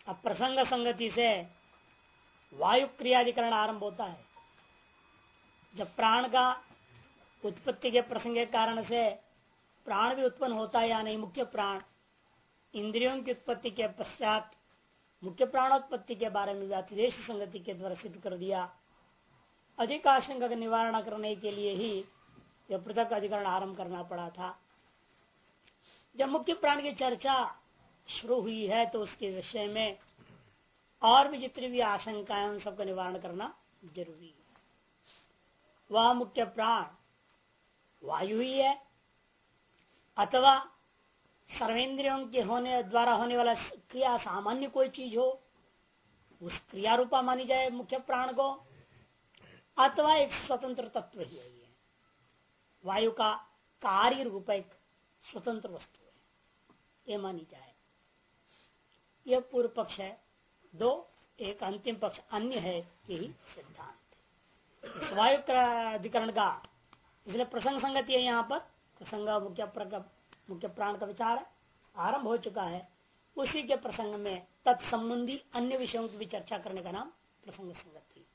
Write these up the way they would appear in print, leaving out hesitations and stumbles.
अब प्रसंग संगति से वायु क्रियाधिकरण आरंभ होता है। जब प्राण का उत्पत्ति के प्रसंग के कारण से प्राण भी उत्पन्न होता है या नहीं, मुख्य प्राण इंद्रियों की उत्पत्ति के पश्चात मुख्य प्राणोत्पत्ति के बारे में अतिदेश संगति के द्वारा सिद्ध कर दिया। अधिक आशंका का निवारण करने के लिए ही यह पृथक अधिकरण आरंभ करना पड़ा था। जब मुख्य प्राण की चर्चा शुरू हुई है तो उसके विषय में और भी जितनी भी आशंकाएं उन सबका निवारण करना जरूरी है। वह मुख्य प्राण वायु ही है अथवा सर्वेंद्रियों के होने द्वारा होने वाला क्रिया सामान्य कोई चीज हो, उस क्रिया रूपा मानी जाए मुख्य प्राण को, अथवा एक स्वतंत्र तत्व ही है। वायु का कार्य रूप एक स्वतंत्र वस्तु है, ये मानी जाए। यह पूर्व पक्ष है दो, एक अंतिम पक्ष अन्य है, यही सिद्धांत। वायु अधिकरण का इसलिए प्रसंग संगति है। यहाँ पर प्रसंग मुख्य प्राण का विचार है, आरंभ हो चुका है। उसी के प्रसंग में तत्संबंधी अन्य विषयों की भी चर्चा करने का नाम प्रसंग संगति।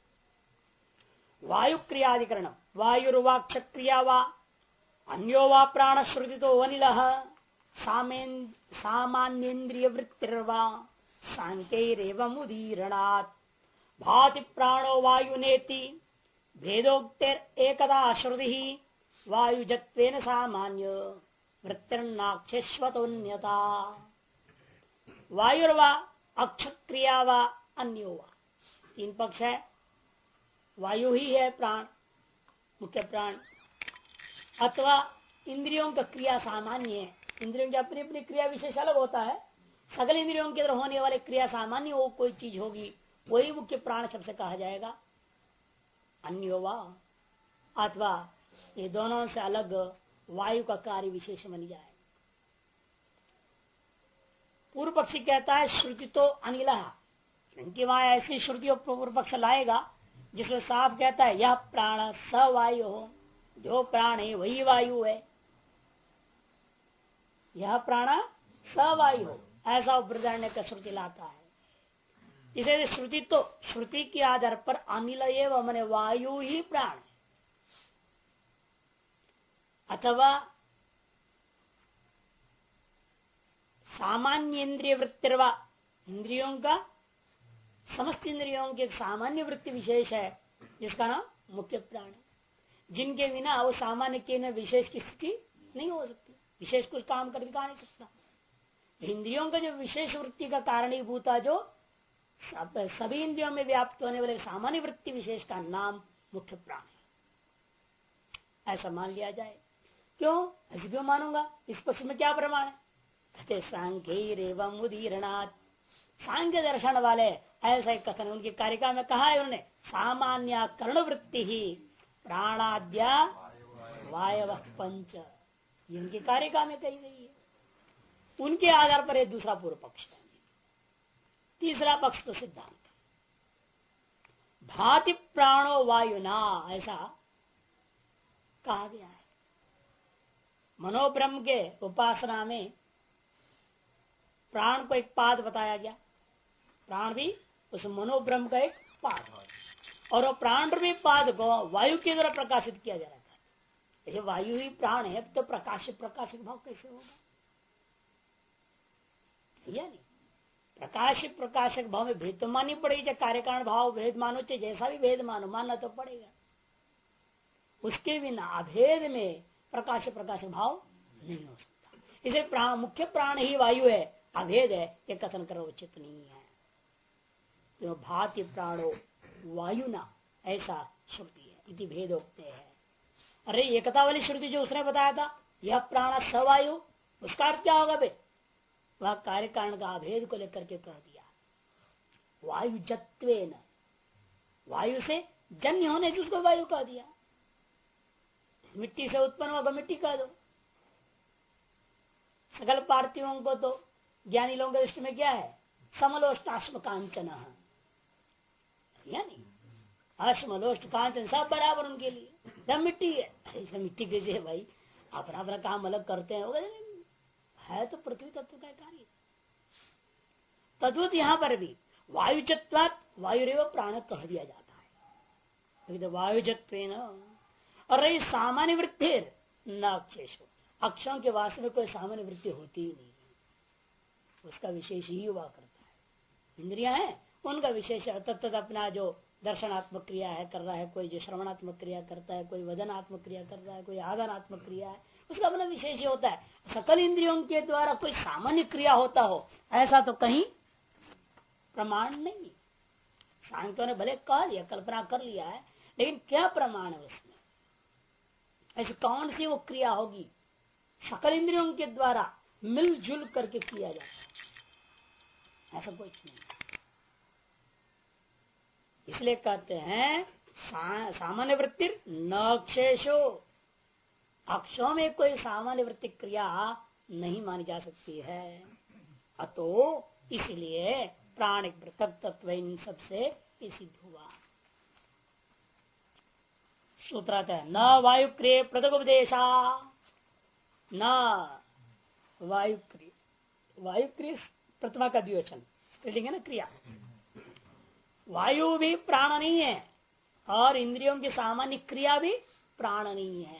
वायु क्रियाधिकरण वायुर्वाक्ष क्रिया वा अन्यो वा प्राण श्रुति तो अनिल सामान्येन्द्रिय वृत्तिर्वा सांख्यैरेवं उदीरणात् भाति प्राणो वायुनेति भेदोक्तेर एकदा श्रुति वायुजत्वेन सामान्य वृत्तिर्नाक्षेश्वतोन्यता। वायुर्वा अक्ष क्रिया वा अन्यो वा, तीन पक्ष है। वायु ही है प्राण, मुख्य प्राण, अथवा इंद्रियों का क्रिया सामान्य है। इंद्रियों की अपनी अपनी क्रिया विशेष अलग होता है। सकल इंद्रियों के अंदर होने वाले क्रिया सामान्य वो कोई चीज होगी, वही मुख्य प्राण शब्द से कहा जाएगा। अन्यो वा, अथवा ये दोनों से अलग वायु का कार्य विशेष बन जाए। पूर्व पक्षी कहता है श्रुति तो अनिल, क्योंकि वहां ऐसी श्रुति पूर्व पक्ष लाएगा जिसमें साफ कहता है यह प्राण स वायु हो, जो प्राण है वही वायु है। यह प्राण स वायु हो, ऐसा बृहदारण्यक का श्रुति लाता है। इसे श्रुति तो श्रुति के आधार पर अनिल एवं माने वायु ही प्राण है, अथवा सामान्य इंद्रिय वृत्तिर्वा, इंद्रियों का समस्त इंद्रियों की सामान्य वृत्ति विशेष है जिसका नाम मुख्य प्राण है, जिनके बिना वो सामान्य के न विशेष की स्थिति नहीं हो सकती, विशेष कुछ काम कर दिखा नहीं सकता। इंद्रियों का जो विशेष वृत्ति का कारणीभूता जो सभी इंद्रियों में व्याप्त होने वाले सामान्य वृत्ति विशेष का नाम मुख्य प्राण है, ऐसा मान लिया जाए। क्यों ऐसे क्यों मानूंगा? इस पक्ष में क्या प्रमाण है? कहते सांख्यैरेवं उदीरणात्, सांख्य दर्शन वाले ऐसा एक कथन उनकी कारिका में कहा है उन्होंने, सामान्य कर्ण वृत्ति ही प्राणाद्या वायव पंच, ये उनकी कारिका में कही गई है। उनके आधार पर एक दूसरा पूर्व पक्ष है। तीसरा पक्ष तो सिद्धांत भाति प्राणो वायुना, ऐसा कहा गया है। मनोब्रह्म के उपासना में प्राण को एक पाद बताया गया, प्राण भी उस मनोब्रह्म का एक पाद है, और वो प्राण रूपी पाद को वायु के द्वारा प्रकाशित किया जा रहा था। ये वायु ही प्राण है तो प्रकाशिक भाव कैसे होगा? या नहीं, प्रकाशक भाव में भेद तो माननी पड़ेगी, चाहे कार्यकारण भाव भेद मानो, चाहे जैसा भी भेद मानो, मानना तो पड़ेगा। उसके बिना अभेद में प्रकाश भाव नहीं हो सकता। इसे मुख्य प्राण ही वायु है, अभेद है, ये कथन करो उचित नहीं है। तो भाति प्राणो वायुना, ऐसा श्रुति है, इति भेदोक्ते है। अरे एकता वाली श्रुति जो उसने बताया था यह प्राण सवायु, उसका अर्थ क्या होगा बे? वह कार्य कारण का अभेद को लेकर के कह दिया। वायु जत्वेन, वायु से जन्य होने की उसको वायु कह दिया। मिट्टी से उत्पन्न होगा मिट्टी कह दो। सकल पार्थिवों को तो ज्ञानी लोगों के दृष्टि में क्या है? समलोष्टाश्म कांचन, यानी अश्मलोष्ट कांचन सब बराबर उनके लिए, सब मिट्टी है। ऐसा मिट्टी कैसे है भाई? अपना अपना काम अलग करते हैं, है तो पृथ्वी तत्व का कार्य। तद्वत यहाँ पर भी वायुजत्वात् वायुरेव प्राण कह दिया जाता है। तो वायुजत्व और रही सामान्य वृत्ति न अक्षेश, अक्षों के वास्तव में कोई सामान्य वृत्ति होती ही नहीं, उसका विशेष ही हुआ करता है। इंद्रियां हैं उनका विशेष तत्त अपना जो दर्शनात्मक क्रिया है कर रहा है, कोई जो श्रवणात्मक क्रिया करता है, कोई वदनात्मक क्रिया कर रहा है, कोई आदानात्मक क्रिया है, उसका अपना विशेष ही होता है। सकल इंद्रियों के द्वारा कोई सामान्य क्रिया होता हो ऐसा तो कहीं प्रमाण नहीं। सांख्यों ने भले कह दिया, कल्पना कर लिया है, लेकिन क्या प्रमाण है उसमें? ऐसी कौन सी वो क्रिया होगी सकल इंद्रियों के द्वारा मिलजुल करके किया जाता है? ऐसा कुछ नहीं। इसलिए कहते हैं सामान्य वृत्ति न अक्षेशो, अक्षों में कोई सामान्य वृत्ति क्रिया नहीं मानी जा सकती है। अतो इसलिए प्राणिक पृथक तत्व इन सबसे सिद्ध हुआ। सूत्र न वायुक्रिय पृथक उपदेशा, न वायुक्रिय, वायुक्रिय प्रतिमा का द्विवचन है ना, क्रिया। वायु भी प्राण नहीं है और इंद्रियों की सामान्य क्रिया भी प्राण नहीं है।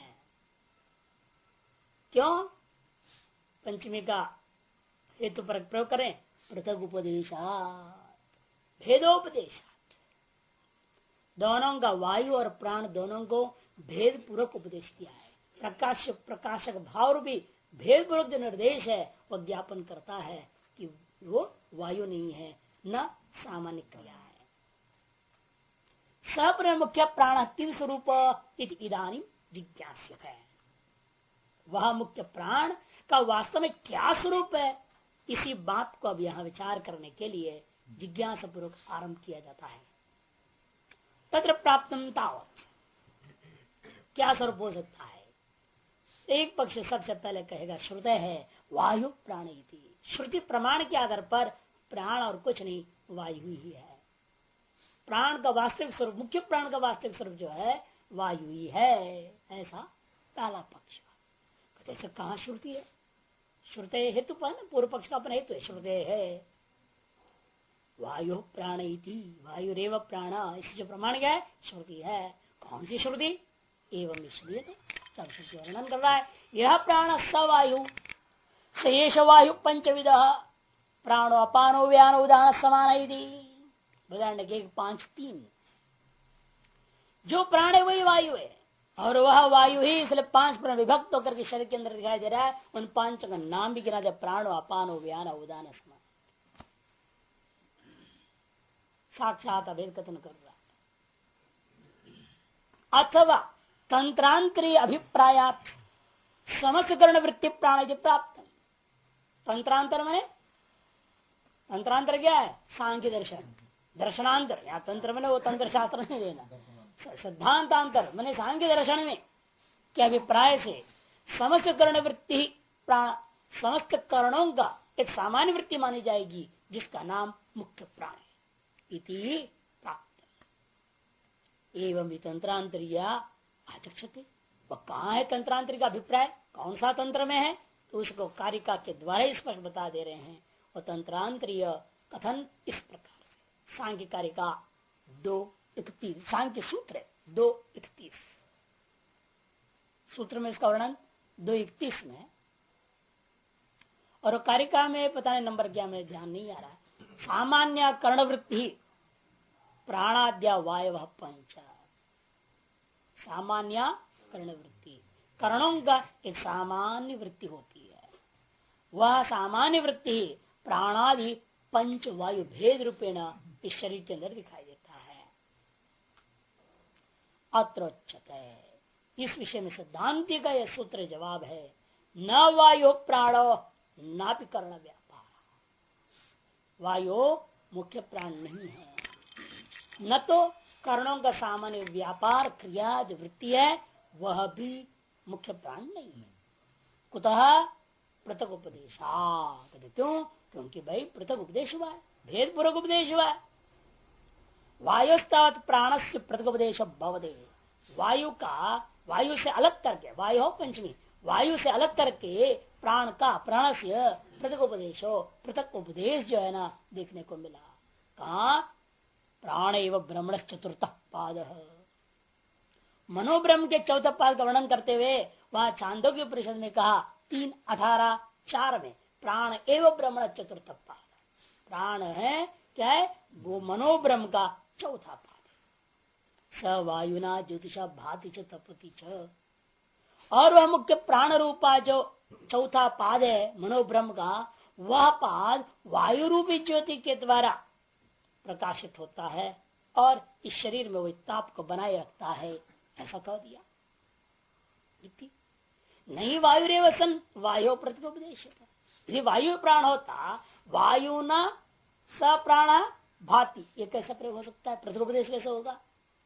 क्यों? पंचमी का हेतु पर प्रयोग करें, पृथक उपदेशात, भेदोपदेशात, दोनों का वायु और प्राण दोनों को भेद पूर्वक उपदेश किया है। प्रकाश प्रकाशक भाव भी भेद पूर्वक जो निर्देश है वह ज्ञापन करता है कि वो वायु नहीं है न सामान्य क्रिया है। सप्र मुख्य प्राण किम स्वरूप इदानीम जिज्ञास्य है, वह मुख्य प्राण का वास्तव में क्या स्वरूप है, इसी बात को अब यहाँ विचार करने के लिए जिज्ञासा पूर्वक आरंभ किया जाता है। तत्र प्राप्तम तावत्, क्या स्वरूप हो सकता है? एक पक्ष सबसे पहले कहेगा श्रुते है वायु प्राण इति, श्रुति प्रमाण के आधार पर प्राण और कुछ नहीं वायु ही है। प्राण का वास्तविक स्वरूप, मुख्य प्राण का वास्तविक स्वरूप जो है वायु ही है, ऐसा पहला पक्ष। ऐसा कहाँ श्रुति है? श्रुते हेतु पर पूर्व पक्ष का अपना हेतु है, श्रुते है वायु प्राण इति, वायु रेव प्राण, इस जो प्रमाण क्या है? श्रुति है। कौन सी श्रुति? एवं इसलिए तब श्रुति वर्णन कर रहा है, यह प्राण स वायु शेष वायु पंचविध प्राणो अपानो व्यानो उदान समान बधारण के 5-3, जो प्राण है वही वायु है और वह वायु ही, इसलिए 5 प्राण विभक्त होकर के शरीर के अंदर दिखाई दे रहा है। उन 5 का नाम भी गिना दे, प्राणो अपानो व्यानो उदान समान, साक्षात अभेद कथन कर रहा है। अथवा तंत्रांतरीय अभिप्रायात समस्करण वृत्ति प्राण प्राप्त। तंत्रांतर माने, तंत्रांतर क्या है? सांख्य दर्शन, दर्शनांतर। या तंत्र मैंने वो तंत्र शास्त्र नहीं लेना, सिद्धांतांतर मैंने सांख्य दर्शन में के अभिप्राय से समस्त कर्ण वृत्ति प्राण, समस्त कर्णों का एक सामान्य वृत्ति मानी जाएगी जिसका नाम मुख्य प्राण है इति प्राप्त। एवं तंत्रांतरिया आचक्षते, वह कहाँ है तंत्रांतरी का अभिप्राय, कौन सा तंत्र में है? तो उसको कारिका के द्वारा ही स्पष्ट बता दे रहे हैं। और तंत्रांतरीय कथन इस प्रकार से, सांख्य कारिका 2:31, सांख्य सूत्र 2:31, सूत्र में इसका वर्णन 2:31 में, और कारिका में पता नहीं नंबर क्या, मेरे ध्यान नहीं आ रहा। सामान्य कर्णवृत्ति प्राणाद्या वायव पंच, सामान्य कर्णवृत्ति, कर्णों का एक सामान्य वृत्ति होती है, वह सामान्य वृत्ति प्राणादि पंच वायु भेद रूपेण इस शरीर के अंदर दिखाई देता है। अत्रोच्यते, इस विषय में सिद्धांति का यह सूत्र जवाब है, न वायु प्राणो नापि कर्ण व्यापार, वायु मुख्य प्राण नहीं है, न तो कर्णों का सामान्य व्यापार क्रिया जो वृत्ति है वह भी मुख्य प्राण नहीं है। कुतः पृथक उपदेश, क्यों? क्योंकि भाई पृथक उपदेश हुआ है, भेद पूर्वक उपदेश हुआ है। वायुस्तावत् प्राणस्य पृथक उपदेश भवदे, वायु का, वायु से अलग करके, वायु हो पंचमी, वायु से अलग करके प्राण का प्राण से पृथक उपदेशो पृथक उपदेश जो है ना देखने को मिला। कहा प्राण एवं ब्रह्मण चतुर्थ पाद। मनोब्रह्म के चौथा पाद का वर्णन करते हुए वहां छांदोग्य उपनिषद में कहा 3:18-4 में प्राण एवं ब्रह्मण चतुर्थ पाद। प्राण है क्या है वो मनोब्रह्म का चौथा पाद। स वायुना ज्योतिषा भाति च तपति च। और वह मुख्य प्राण रूपा जो चौथा पाद है मनोब्रह्म का, वह पाद वायु रूपी ज्योति के द्वारा प्रकाशित होता है और इस शरीर में वही ताप को बनाए रखता है, ऐसा कह दिया। नहीं वायु रे वसन वायु प्रतिपदेश। यदि वायु प्राण होता वायु न स प्राण भाति, ये कैसा प्रयोग हो सकता है? प्रतिपदेश कैसे होगा?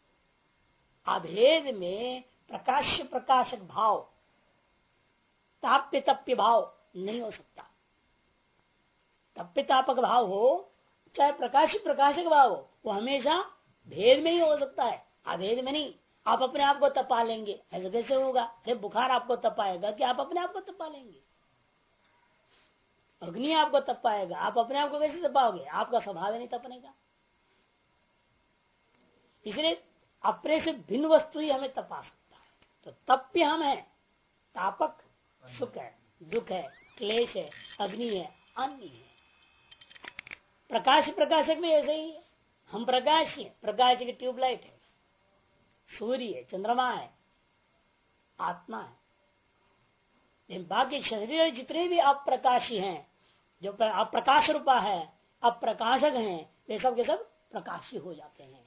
अभेद में प्रकाश प्रकाशक भाव ताप्य तप्य भाव नहीं हो सकता। तप्य तापक भाव हो चाहे प्रकाश प्रकाशक भाव हो, वो हमेशा भेद में ही हो सकता है, अभेद में नहीं। आप अपने आप को तपा लेंगे, ऐसा कैसे होगा? अरे बुखार आपको तपाएगा कि आप अपने आप को तपा लेंगे? अग्नि आपको तपाएगा, आप अपने आप को कैसे तपाओगे? आपका स्वभाव नहीं तपने का। इसलिए अपने से भिन्न वस्तु ही हमें तपा सकता है। तो तप्य हम है, तापक सुख है, दुख है, क्लेश है, अग्नि है, अन्य है। प्रकाश प्रकाशक भी ऐसे ही है। हम प्रकाश है, प्रकाश की ट्यूबलाइट है, सूर्य है, चंद्रमा है, आत्मा है। बाकी शरीर जितने भी अप्रकाशी हैं, जो अप्रकाश रूपा है, अप्रकाशक हैं, वे सब के सब प्रकाशी हो जाते हैं।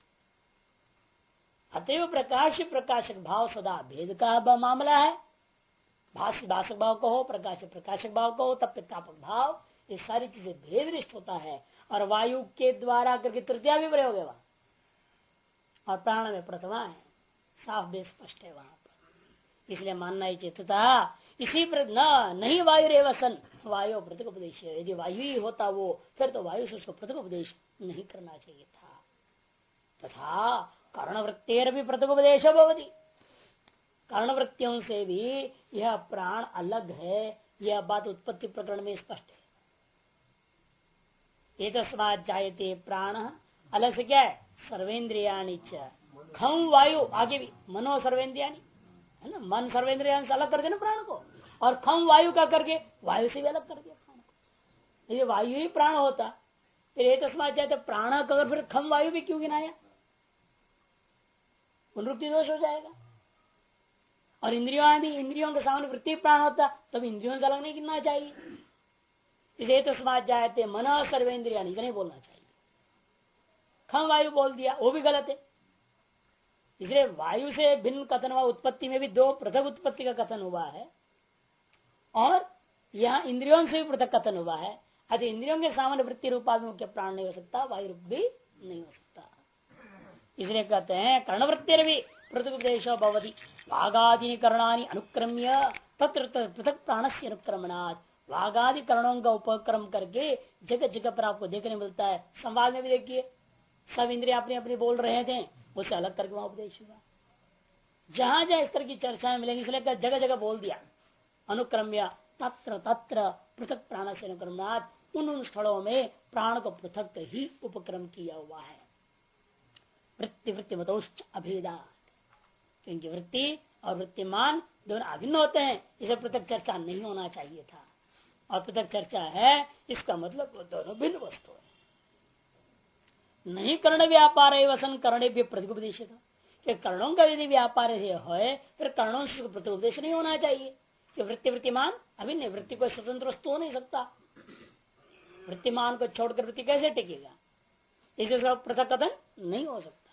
अतएव प्रकाश प्रकाशक भाव सदा भेद का मामला है। भाष्य भाषक भाव कहो, प्रकाश प्रकाशक भाव कहो, तप्यतापक भाव, ये सारी चीजें भेदनिष्ठ होता है। और वायु के द्वारा करके तृतीया भी प्रयोग है वहां, और प्राण में प्रथमा है, साफ बेस स्पष्ट है वहां पर। इसलिए मानना ही चित्त था। इसी पर नहीं वायु रे वसन वायु पृथक उपदेश। यदि वायु ही होता वो, फिर तो वायु से उसको पृथक उपदेश नहीं करना चाहिए था। तथा कर्णवृत्तेर भी पृथक उपदेश भवति। कर्णवृत्तियों से भी यह प्राण अलग है, यह बात उत्पत्ति प्रकरण में स्पष्ट है। एतस्मात् जायते प्राण अलग से क्या है? सर्वेन्द्रियाणि च खम वायु, आगे भी मनो सर्वेन्द्रियाणि है ना, मन सर्वेन्द्रियाणि से अलग कर देना प्राण को, और खम वायु का करके वायु से भी अलग कर दिया प्राण को। यदि वायु ही प्राण होता फिर एतस्मात् जायते प्राण का, फिर खम वायु भी क्यों गिनाया? पुनरुक्ति दोष हो जाएगा। और इंद्रियों भी, इंद्रियों के सामने वृत्ति प्राण होता तब इंद्रियों से अलग नहीं गिनना चाहिए। इसलिए तो समाज जाते मन सर्वेन्द्रिया नहीं बोलना चाहिए, खम वायु बोल दिया, वो भी गलत है। इसलिए वायु से भिन्न कथन हुआ, उत्पत्ति में भी दो पृथक उत्पत्ति का कथन हुआ है, और यहाँ इंद्रियों से भी पृथक कथन हुआ है। अतः इंद्रियों के सामान्य वृत्ति रूपा भी मुख्य प्राण नहीं हो सकता, वायु रूप भी नहीं हो सकता। इसलिए कहते हैं कर्णवृत्तिर भी पृथुपदेशो भवति वागादि करणानि अनुक्रम्य तत्र पृथक प्राण से अनुक्रमणात्। वागादि करणों का उपक्रम करके जगह जगह पर आपको देखने मिलता है। संवाद में भी देखिए, सब इंद्रिय अपनी अपनी बोल रहे थे, उससे अलग करके वहां उपदेश हुआ। जहां जहां इस तरह की चर्चाएं मिलेंगी, इसलिए जगह जगह बोल दिया अनुक्रम्य तत्र तत्र पृथक प्राण से अनुक्रमणात्। उन स्थलों में प्राण को पृथक ही उपक्रम किया हुआ है। वृत्ति वृत्ति मतोश्च अभेदा, क्योंकि वृत्ति और वृत्तिमान दोनों अभिन्न होते हैं, इसे पृथक चर्चा नहीं होना चाहिए था। और पृथक चर्चा है, इसका मतलब वो दोनों भिन्न वस्तु है। नहीं कर्ण व्यापार है वसन करणे भी प्रतिपदेश था कि कर्णों का यदि व्यापार है फिर कर्णों से प्रतिपदेश नहीं होना चाहिए कि वृत्ति वृत्तिमान अभिन्न। वृत्ति को स्वतंत्र वस्तु हो नहीं सकता, वृत्तिमान को छोड़कर वृत्ति कैसे टिकेगा? इसे सब पृथक कथन नहीं हो सकता।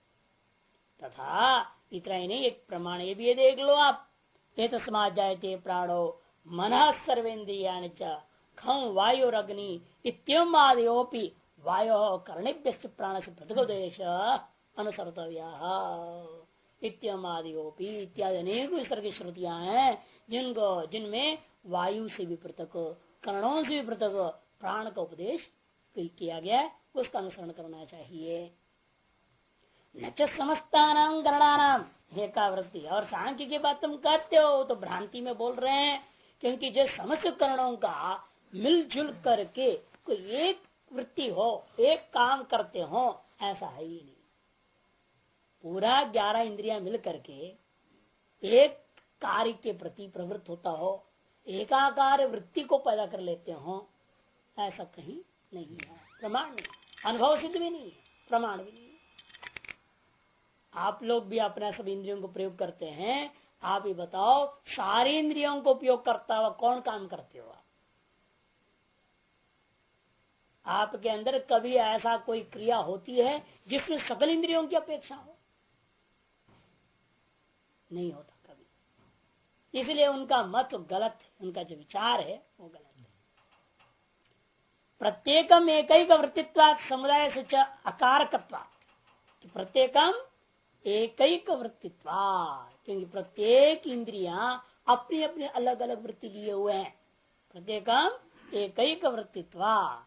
तथा इतना ही नहीं, एक प्रमाण ये भी ये देख लो आप, तस्मात् जायते प्राणो मनः सर्वेन्द्रियाणि च खं वायुरग्नि इत्यम आदयोपि वायो कर्णेभ्यश्च प्राण से पृथकोपदेश अनुसर्तव्यः इत्यम आदयोपि इत्यादि अनेक इस तरह की श्रुतियां हैं जिनमें वायु से भी पृथक, कर्णों से भी पृथक प्राण का उपदेश किया गया है, उसका अनुसरण करना चाहिए। न च समस्तानां गणानां एकावृत्ति। और सांख्य की बात तुम कहते हो तो भ्रांति में बोल रहे हैं क्योंकि जो समस्त करणों का मिलजुल करके कोई एक वृत्ति हो, एक काम करते हो, ऐसा है ही नहीं। पूरा 11 इंद्रियां मिल करके एक कार्य के प्रति प्रवृत्त होता हो, एकाकार वृत्ति को पैदा कर लेते हो, ऐसा कहीं नहीं है। प्रमाण नहीं, अनुभव सिद्ध भी नहीं है, प्रमाण भी नहीं है। आप लोग भी अपना सब इंद्रियों को प्रयोग करते हैं, आप ही बताओ सारी इंद्रियों को उपयोग करता हुआ कौन काम करते हो? आपके अंदर कभी ऐसा कोई क्रिया होती है जिसमें सकल इंद्रियों की अपेक्षा हो? नहीं होता कभी। इसलिए उनका मत गलत है, उनका जो विचार है वो गलत है। प्रत्येकम एकैक वृत्तित्वात् समुदाय से अकारकत्वात्, प्रत्येकम एकैक वृत्तित्वात्, क्योंकि प्रत्येक इंद्रियां अपनी अपनी अलग अलग वृत्ति लिए हुए हैं। प्रत्येकम एकैक वृत्तित्वात्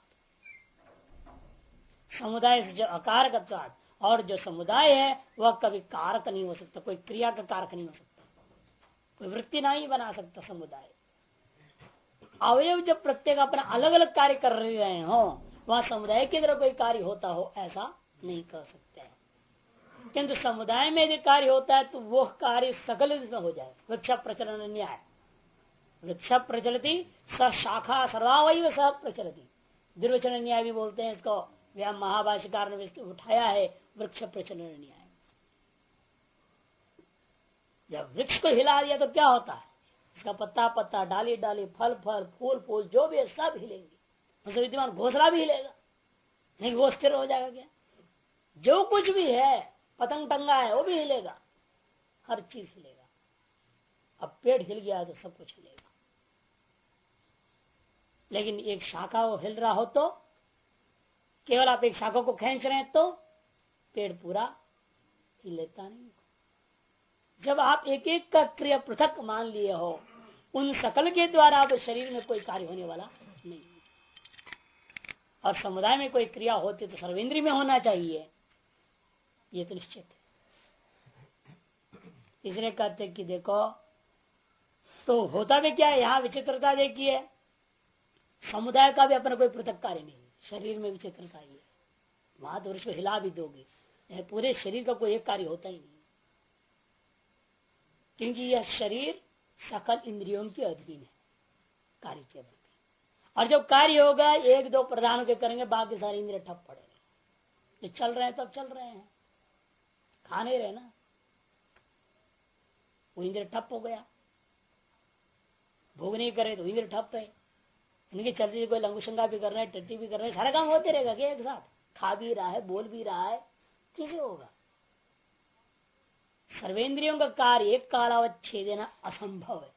समुदाय से जो अकारकत्वात्, और जो समुदाय है वह कभी कारक नहीं हो सकता, कोई क्रिया का कारक नहीं हो सकता, कोई वृत्ति नहीं बना सकता। समुदाय अवयव जब प्रत्येक अपना अलग अलग कार्य कर रहे हो, वहां समुदाय की तरह कोई कार्य होता हो ऐसा नहीं कर सकते। किंतु समुदाय में यदि कार्य होता है तो वह कार्य सकल में हो जाए। वृक्ष प्रचलन न्याय, वृक्ष प्रचलती स शाखा सर्वावयव सह प्रचलती, दुर्वचन न्याय भी बोलते हैं इसको। व्याम महाभाष्यकार ने उठाया है वृक्ष प्रचलन न्याय। जब वृक्ष को हिला दिया तो क्या होता है? इसका पत्ता पत्ता, डाली डाली, फल फल, फूल फूल, जो भी है सब हिलेंगे। उसे विद्यमान घोसला भी हिलेगा, नहीं वो स्थिर हो जाएगा क्या? जो कुछ भी है, पतंग टंगा है वो भी हिलेगा, हर चीज हिलेगा। अब पेड़ हिल गया तो सब कुछ हिलेगा। लेकिन एक शाखा वो हिल रहा हो तो, केवल आप एक शाखा को खींच रहे हैं तो पेड़ पूरा हिलता नहीं। जब आप एक एक का क्रिया पृथक मान लिए हो, उन सकल के द्वारा आप शरीर में कोई कार्य होने वाला नहीं। और समुदाय में कोई क्रिया होती तो सर्वेंद्रिय में होना चाहिए, ये तो निश्चित है। इसलिए कहते कि देखो तो होता भी क्या है, यहाँ विचित्रता देखिए, समुदाय का भी अपना कोई पृथक कार्य नहीं। शरीर में विचित्रता ही है, वहां तो उसको हिला भी दोगे, पूरे शरीर का कोई एक कार्य होता ही नहीं, क्योंकि यह शरीर सकल इंद्रियों के अधीन है कार्य के प्रति। और जब कार्य होगा एक दो प्रधानों के करेंगे, बाकी सारे इंद्रिय ठप पड़ेंगे। ये चल रहे हैं तब चल रहे हैं, खा नहीं रहे ना, वो इंद्रिय ठप हो गया। भोग नहीं करे तो इंद्रिय ठप है। इनके चलते कोई लंगुशंगा भी कर रहे हैं, टट्टी भी कर रहे हैं, सारा काम होते रहेगा क्या एक साथ? खा भी रहा है, बोल भी रहा है, कैसे होगा? सर्वेंद्रियों का कार्य एक कालावच्छेद देना असंभव है।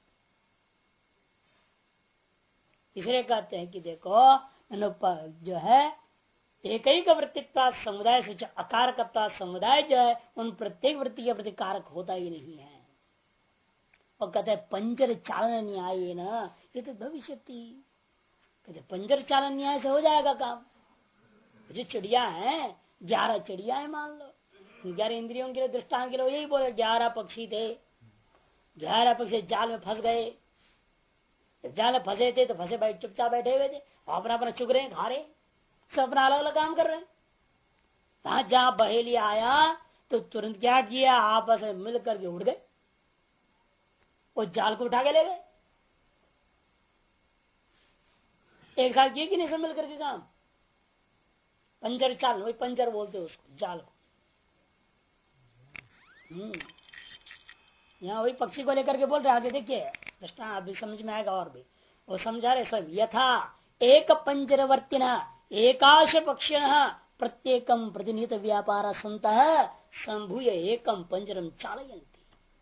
इसलिए कहते हैं कि देखो जो है एक ही का वृत्तित्व समुदाय से अकारकत्व, समुदाय जो है उन प्रत्येक वृत्ति के प्रति कारक होता ही नहीं है। और कहते हैं पंजर चालन न्याय ना, ये तो भविष्य कहते पंजर चालन न्याय से हो जाएगा काम। जो चिड़िया है, 11 चिड़िया है मान लो, 11 इंद्रियों के लिए दृष्टांत के लिए यही बोले 11 पक्षी थे, 11 पक्षी जाल में फंस गए। जाल में फंसे थे तो फंसे बैठ चुपचाप बैठे हुए थे, अपना अपना चुग रहे खा रहे, सब अपना अलग अलग काम कर रहे हैं। जहां बहेली आया तो तुरंत क्या किया, आपस में मिल करके उड़ गए, वो जाल को उठा के ले गए। एक साथ किए कि नहीं सब मिल करके काम। पंजर चाल, वही पंजर बोलते उसको, जाल को। यहाँ वही पक्षी को लेकर के बोल रहे, आगे देखिए दृष्टांत अभी समझ में आएगा। और भी वो समझा रहे सब, यथा एक पंजरवर्तिना एकाश पक्षिण प्रत्येकम प्रतिनिहित व्यापार संत संभूय एकम पंजरम चालयंती।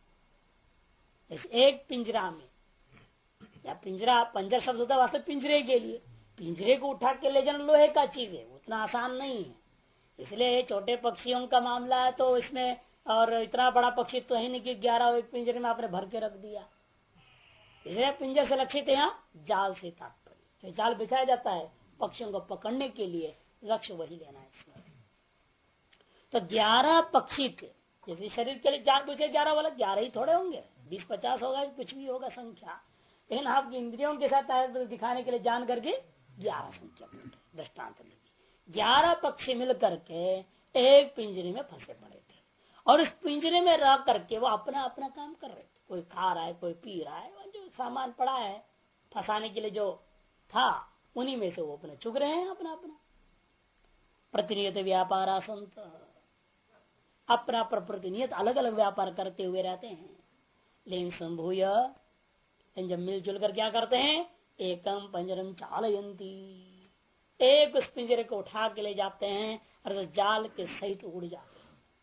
एक पिंजरा में, या पिंजरा पंजर शब्द होता है वास्तव पिंजरे के लिए, पिंजरे को उठा के ले जाना लोहे का चीज है, उतना आसान नहीं है। इसलिए छोटे पक्षियों का मामला है तो इसमें, और इतना बड़ा पक्षी तो है नहीं कि 11 एक पिंजरे में आपने भर के रख दिया। इसलिए पिंजर से लक्षित है यहाँ जाल से तात्पर्य। तो जाल बिछाया जाता है पक्षियों को पकड़ने के लिए, लक्ष्य वही लेना है इसमें। तो 11 पक्षी थे, जैसे शरीर के लिए जान पूछे 11 वाला, 11 ही थोड़े होंगे, 20-50 होगा, कुछ भी होगा संख्या। लेकिन आपकी इंद्रियों के साथ दिखाने के लिए जान करके 11 संख्या दृष्टांत लगी। 11 पक्षी मिल करके एक पिंजरे में फंसे पड़े थे और उस पिंजरे में रह करके वो अपना अपना काम कर रहे थे। कोई खा रहा है, कोई पी रहा है, जो सामान पड़ा है फंसाने के लिए जो था उन्हीं में से वो अपना चुग रहे हैं अपना अपना। प्रतिनियत व्यापार आसंत, अपना प्रतिनियत अलग अलग व्यापार करते हुए रहते हैं। लेकिन संभूय जब मिलजुल कर क्या करते हैं, एकम पंजरम चालयंती, एक उस पिंजरे को उठा के ले जाते हैं और उस जाल के सहित उड़ जाते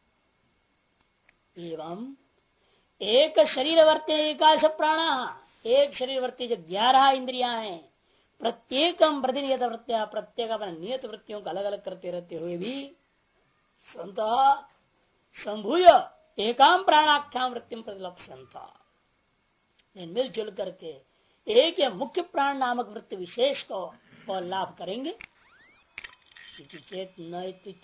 हैं। एवं एक शरीर वर्ते एकाश प्राणा, एक शरीर वर्ती जो 11 इंद्रियां हैं, प्रत्येकम प्रतिनियत वृत्तिया, प्रत्येक अपना नियत वृत्तियों को अलग अलग करते रहते हुए भी स्वतः संभूय एकाम प्राणाख्याम वृत्तिम प्रतिलप्यंता, मिलजुल करके एक या मुख्य प्राण नामक वृत्ति विशेष को और लाभ करेंगे। चेत न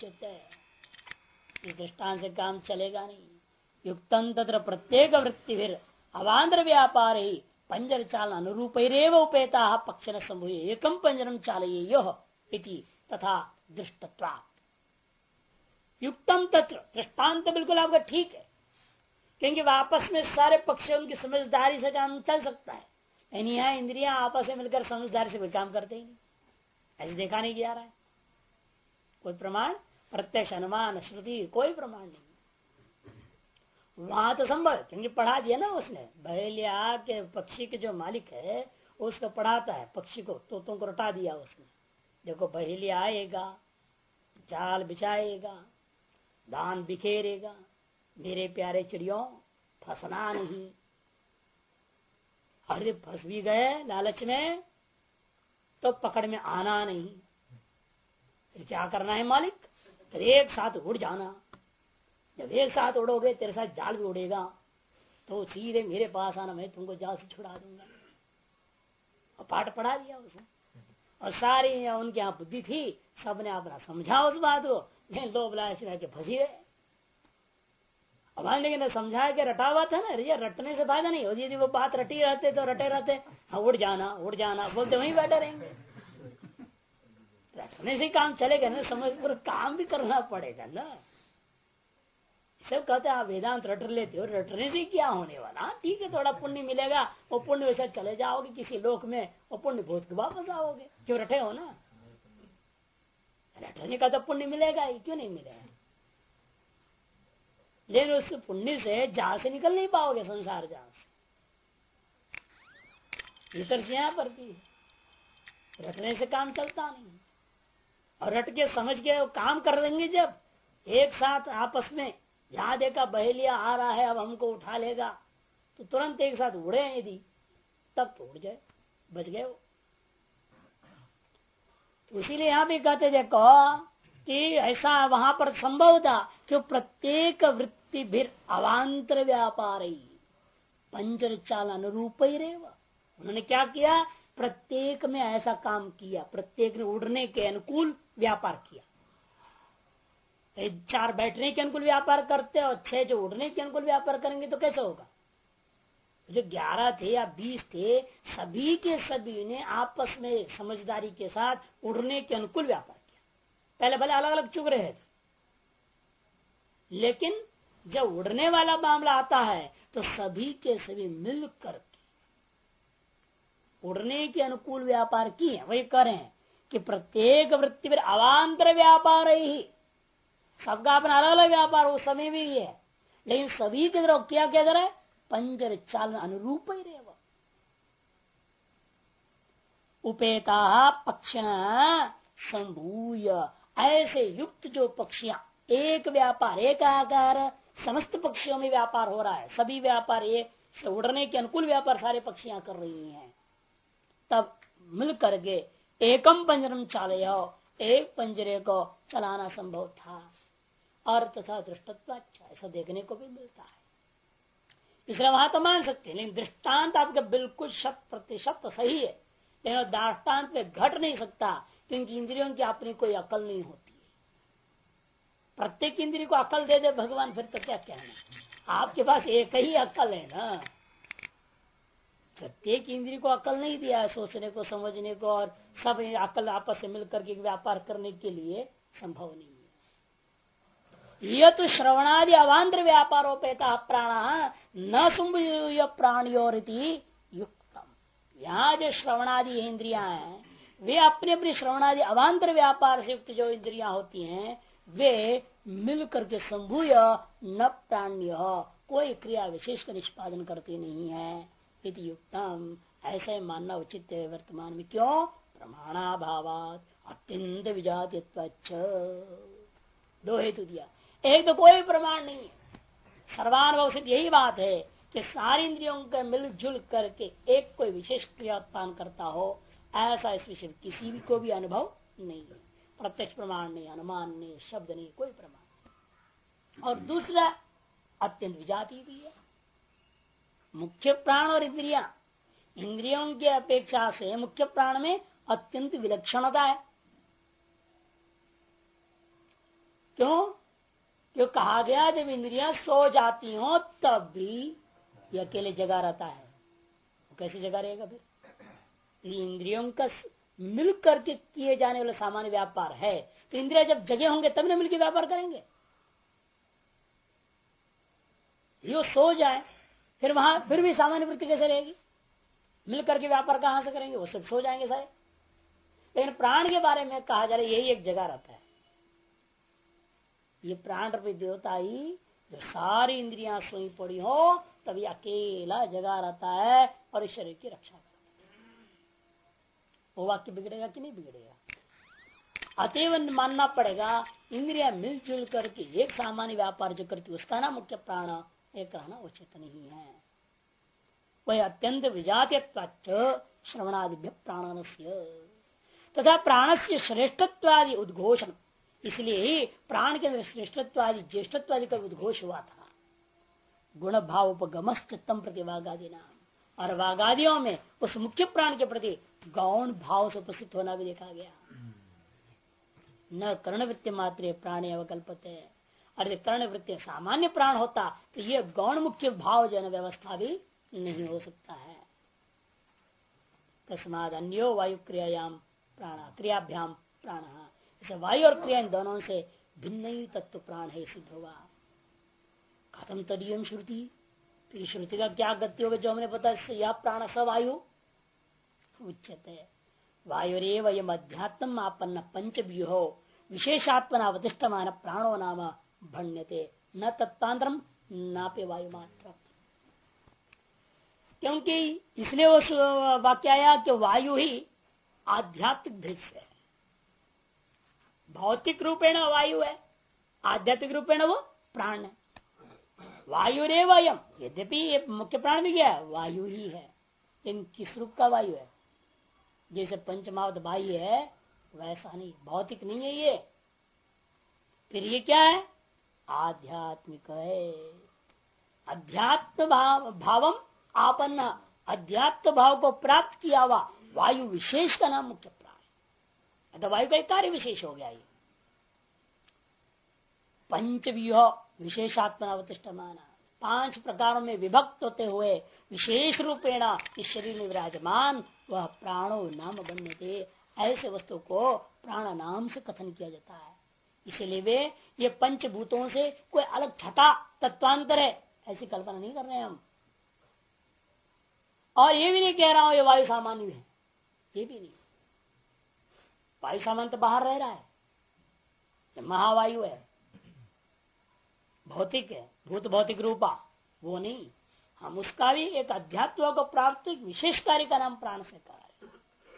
इस दृष्टांत से काम चलेगा नहीं। युक्तम तत्र प्रत्येक वृत्ति फिर अवांतर व्यापार ही पंजर चालन अनुरूप उपेता पक्षन संभूय एकम पंजरम चालये इति तथा दृष्टत्वा। युक्तम तत्र दृष्टांत बिल्कुल आपका ठीक है, क्योंकि वापस में सारे पक्षियों की समझदारी से काम चल सकता है। यानी यहाँ इंद्रियां आपस में मिलकर समझदारी से कोई काम करते ही नहीं, ऐसे देखा नहीं जा रहा है। कोई प्रमाण, प्रत्यक्ष अनुमान श्रुति कोई प्रमाण नहीं। वहां तो संभव, क्योंकि पढ़ा दिया ना उसने, बहेलिया के पक्षी के जो मालिक है उसको पढ़ाता है पक्षी को, तोतों को रटा दिया उसने। देखो बहेलिया आएगा, जाल बिछाएगा, दान बिखेरेगा, मेरे प्यारे चिड़ियों फंसना नहीं। अरे फंस भी गए लालच में तो पकड़ में आना नहीं। फिर क्या करना है मालिक, फिर एक साथ उड़ जाना। जब एक साथ उड़ोगे तेरे साथ जाल भी उड़ेगा, तो सीधे मेरे पास आना, मैं तुमको जाल से छुड़ा दूंगा। और पाठ पढ़ा दिया उसने, और सारी उनके यहाँ बुद्धि थी, सबने अपना समझा उस बात को, लेकिन लोभ लालच में के फंसी गए। अब लेकिन समझा के रटा हुआ था ना, ये रटने से फायदा नहीं होती। यदि वो बात रटी रहते तो रटे रहते, हाँ उड़ जाना बोलते वहीं बैठे रहेंगे। रटने से काम चलेगा ना, समझ पर काम भी करना पड़ेगा ना। सब कहते हैं आप वेदांत रट लेते हो, रटने से क्या होने वाला। ठीक है थोड़ा पुण्य मिलेगा, वो पुण्य वैसे चले जाओगे किसी लोक में, वो पुण्य भूत के वापस आओगे, क्यों रटे हो ना। रटने का तो पुण्य मिलेगा ही, क्यों नहीं मिलेगा। लेकिन उस पुण्य से जहां से निकल नहीं पाओगे, संसार जहां से भीतर से यहां पर भी रटने से काम चलता नहीं। और रट के समझ के काम कर देंगे जब एक साथ आपस में, जहां देखा बहेलिया आ रहा है अब हमको उठा लेगा, तो तुरंत एक साथ उड़े यदि, तब तो उड़ जाए, बच गए वो। तो इसीलिए यहां भी कहते देखो कि ऐसा वहां पर संभव था कि प्रत्येक वृत्ति भी अवांतर व्यापार पंचर चाल अनुरूप ही रेव। उन्होंने क्या किया, प्रत्येक में ऐसा काम किया, प्रत्येक ने उड़ने के अनुकूल व्यापार किया। 4 बैठने के अनुकूल व्यापार करते और 6 जो उड़ने के अनुकूल व्यापार करेंगे तो कैसे होगा। जो 11 थे या 20 थे, सभी के सभी ने आपस में समझदारी के साथ उड़ने के अनुकूल व्यापार किया। पहले भले अलग अलग चुग रहे थे, लेकिन जब उड़ने वाला मामला आता है तो सभी के सभी मिल करके उड़ने के अनुकूल व्यापार किए। वही करें कि प्रत्येक वृत्ति पर अवांतर व्यापार ही, सबका अपना अलग अलग व्यापार उस समय भी है, लेकिन सभी के तरफ क्या क्या करे, पंचर चाल अनुरूप ही रहे। उपेता पक्षिण संभूय, ऐसे युक्त जो पक्षियां, एक व्यापार एक आकार, समस्त पक्षियों में व्यापार हो रहा है, सभी व्यापार एक उड़ने के अनुकूल व्यापार सारे पक्षियां कर रही हैं, तब मिल करके एकम पंजरम चालय, एक पंजरे को चलाना संभव था। और तथा दृष्टत्व ऐसा देखने को भी मिलता है। इसलिए वहां तो मान सकते हैं, लेकिन दृष्टांत आपका बिल्कुल 100% सही है, लेकिन दृष्टांत में घट नहीं सकता, क्योंकि इंद्रियों की अपनी कोई अकल नहीं होती है। प्रत्येक इंद्रिय को अकल दे दे भगवान, फिर तो क्या कहना। आपके पास एक ही अकल है ना, प्रत्येक इंद्रिय को अकल नहीं दिया है सोचने को, समझने को, और सब अकल आपस से मिलकर के व्यापार करने के लिए संभव नहीं है। यह तो श्रवणादि अवान्तर व्यापारोपेता प्राण न सुम्भ प्राणियोरिति युक्तम। यहाँ जो श्रवणादि इंद्रियां हैं वे अपने अपने श्रवणादि अवान्तर व्यापार से युक्त जो इंद्रियां होती हैं वे मिल करके संभूय न प्राण्य कोई क्रिया विशेष का निष्पादन करते नहीं है। इति युक्तम, ऐसे मानना उचित है वर्तमान में। क्यों? प्रमाणाभावात अत्यंत विजातीयत्वाच्च। दो हेतु दिया, एक तो कोई प्रमाण नहीं है, सर्वानुभव सिद्ध यही बात है कि सारी इंद्रियों के मिलजुल करके एक कोई विशेष क्रिया उत्पन्न करता हो, ऐसा इस विषय किसी भी को भी अनुभव नहीं है। प्रत्यक्ष प्रमाण नहीं, अनुमान नहीं, शब्द नहीं, कोई प्रमाण। और दूसरा अत्यंत विजाती भी है। मुख्य प्राण और इंद्रियों की अपेक्षा से मुख्य प्राण में अत्यंत विलक्षणता है। क्यों? क्यों कहा गया जब इंद्रियां सो जाती हो तब भी ये अकेले जगा रहता है। कैसे जगा रहेगा फिर? इंद्रियों का मिल करके किए जाने वाला सामान्य व्यापार है, तो इंद्रिया जब जगे होंगे तब ना मिलकर व्यापार करेंगे। यो सो जाए फिर वहां फिर भी सामान्य वृत्ति कैसे रहेगी? मिलकर के व्यापार कहां से करेंगे? वो सब सो जाएंगे सारे। लेकिन प्राण के बारे में कहा जा रहा है यही एक जगह रहता है। ये प्राण रूपी देवता ही जब सारी इंद्रियां सोई पड़ी हो तभी अकेला जगा रहता है और इस शरीर की रक्षा करता है। वो वाक्य बिगड़ेगा कि नहीं बिगड़ेगा? अतएव मानना पड़ेगा इंद्रिया मिलजुल करके एक सामान्य व्यापार जो करती उसका ना मुख्य प्राण एक कहना उचित नहीं है। वह अत्यंत विजातीयत्वाच्च श्रवणादिभ्य प्राण तथा प्राण से श्रेष्ठत्वादि उद्घोषण, इसलिए ही प्राण के अंदर श्रेष्ठत्वादि ज्येष्ठत्वादि का उद्घोष हुआ था। गुण भाव उपगमस्तम प्रति वागादि नाम, और वागादियों में उस मुख्य प्राण के प्रति गौण भाव से उपस्थित होना भी देखा गया। न कर्णवृत्ति मात्र प्राणी अवकल्पते, अरे कर्णवृत्ति सामान्य प्राण होता तो ये गौण मुख्य भाव जन व्यवस्था भी नहीं हो सकता है। तस्माद अन्यो वायु क्रियायाम प्राण क्रियाभ्याम प्राण, इसे वायु और क्रिया इन दोनों से भिन्न ही तत्व प्राण है सिद्ध हुआ। खत्म तदीयम श्रुति, तो श्रुति का क्या गति होगा जो हमने पता यह प्राण स वायु उच्चते। वायुरेव यम अध्यात्म आपन्न पंचव्यूहो विशेषात्मना अवतिष्ठमान प्राणो नाम भण्यते न तत्तांतरम नापे वायु मात्र। क्योंकि इसलिए वो वाक्य आया कि वायु ही आध्यात्मिक दृश्य है। भौतिक रूपेण वायु है, आध्यात्मिक रूपेण वो प्राण है। वायुरेव यम, यद्यपि ये मुख्य प्राण भी क्या है? वायु ही है। लेकिन किस रूप का वायु है? जैसे पंचमावत बाह्य है वैसा नहीं, भौतिक नहीं है ये। फिर ये क्या है? आध्यात्मिक है। अध्यात्म भावम आपन्न, अध्यात्म भाव को प्राप्त किया हुआ वायु विशेष का नाम मुख्य प्राण। तो वायु का एक कार्य विशेष हो गया ये। पंचव्यूह विशेषात्मना अवतिष्ठमान, 5 प्रकारों में विभक्त होते हुए विशेष रूपेण इस शरीर में विराजमान वह प्राणो नाम बनते, ऐसे वस्तु को प्राण नाम से कथन किया जाता है। इसलिए वे ये पंचभूतों से कोई अलग छठा तत्वांतर है ऐसी कल्पना नहीं कर रहे हैं हम। और ये भी नहीं कह रहा हूं ये वायु सामान्य है, ये भी नहीं। वायु सामान्य तो बाहर रह रहा है, महावायु है, भौतिक है, भूत भौतिक रूपा, वो नहीं। हम उसका भी एक अध्यात्म को प्राप्त विशेष कार्य का नाम प्राण से कार्य।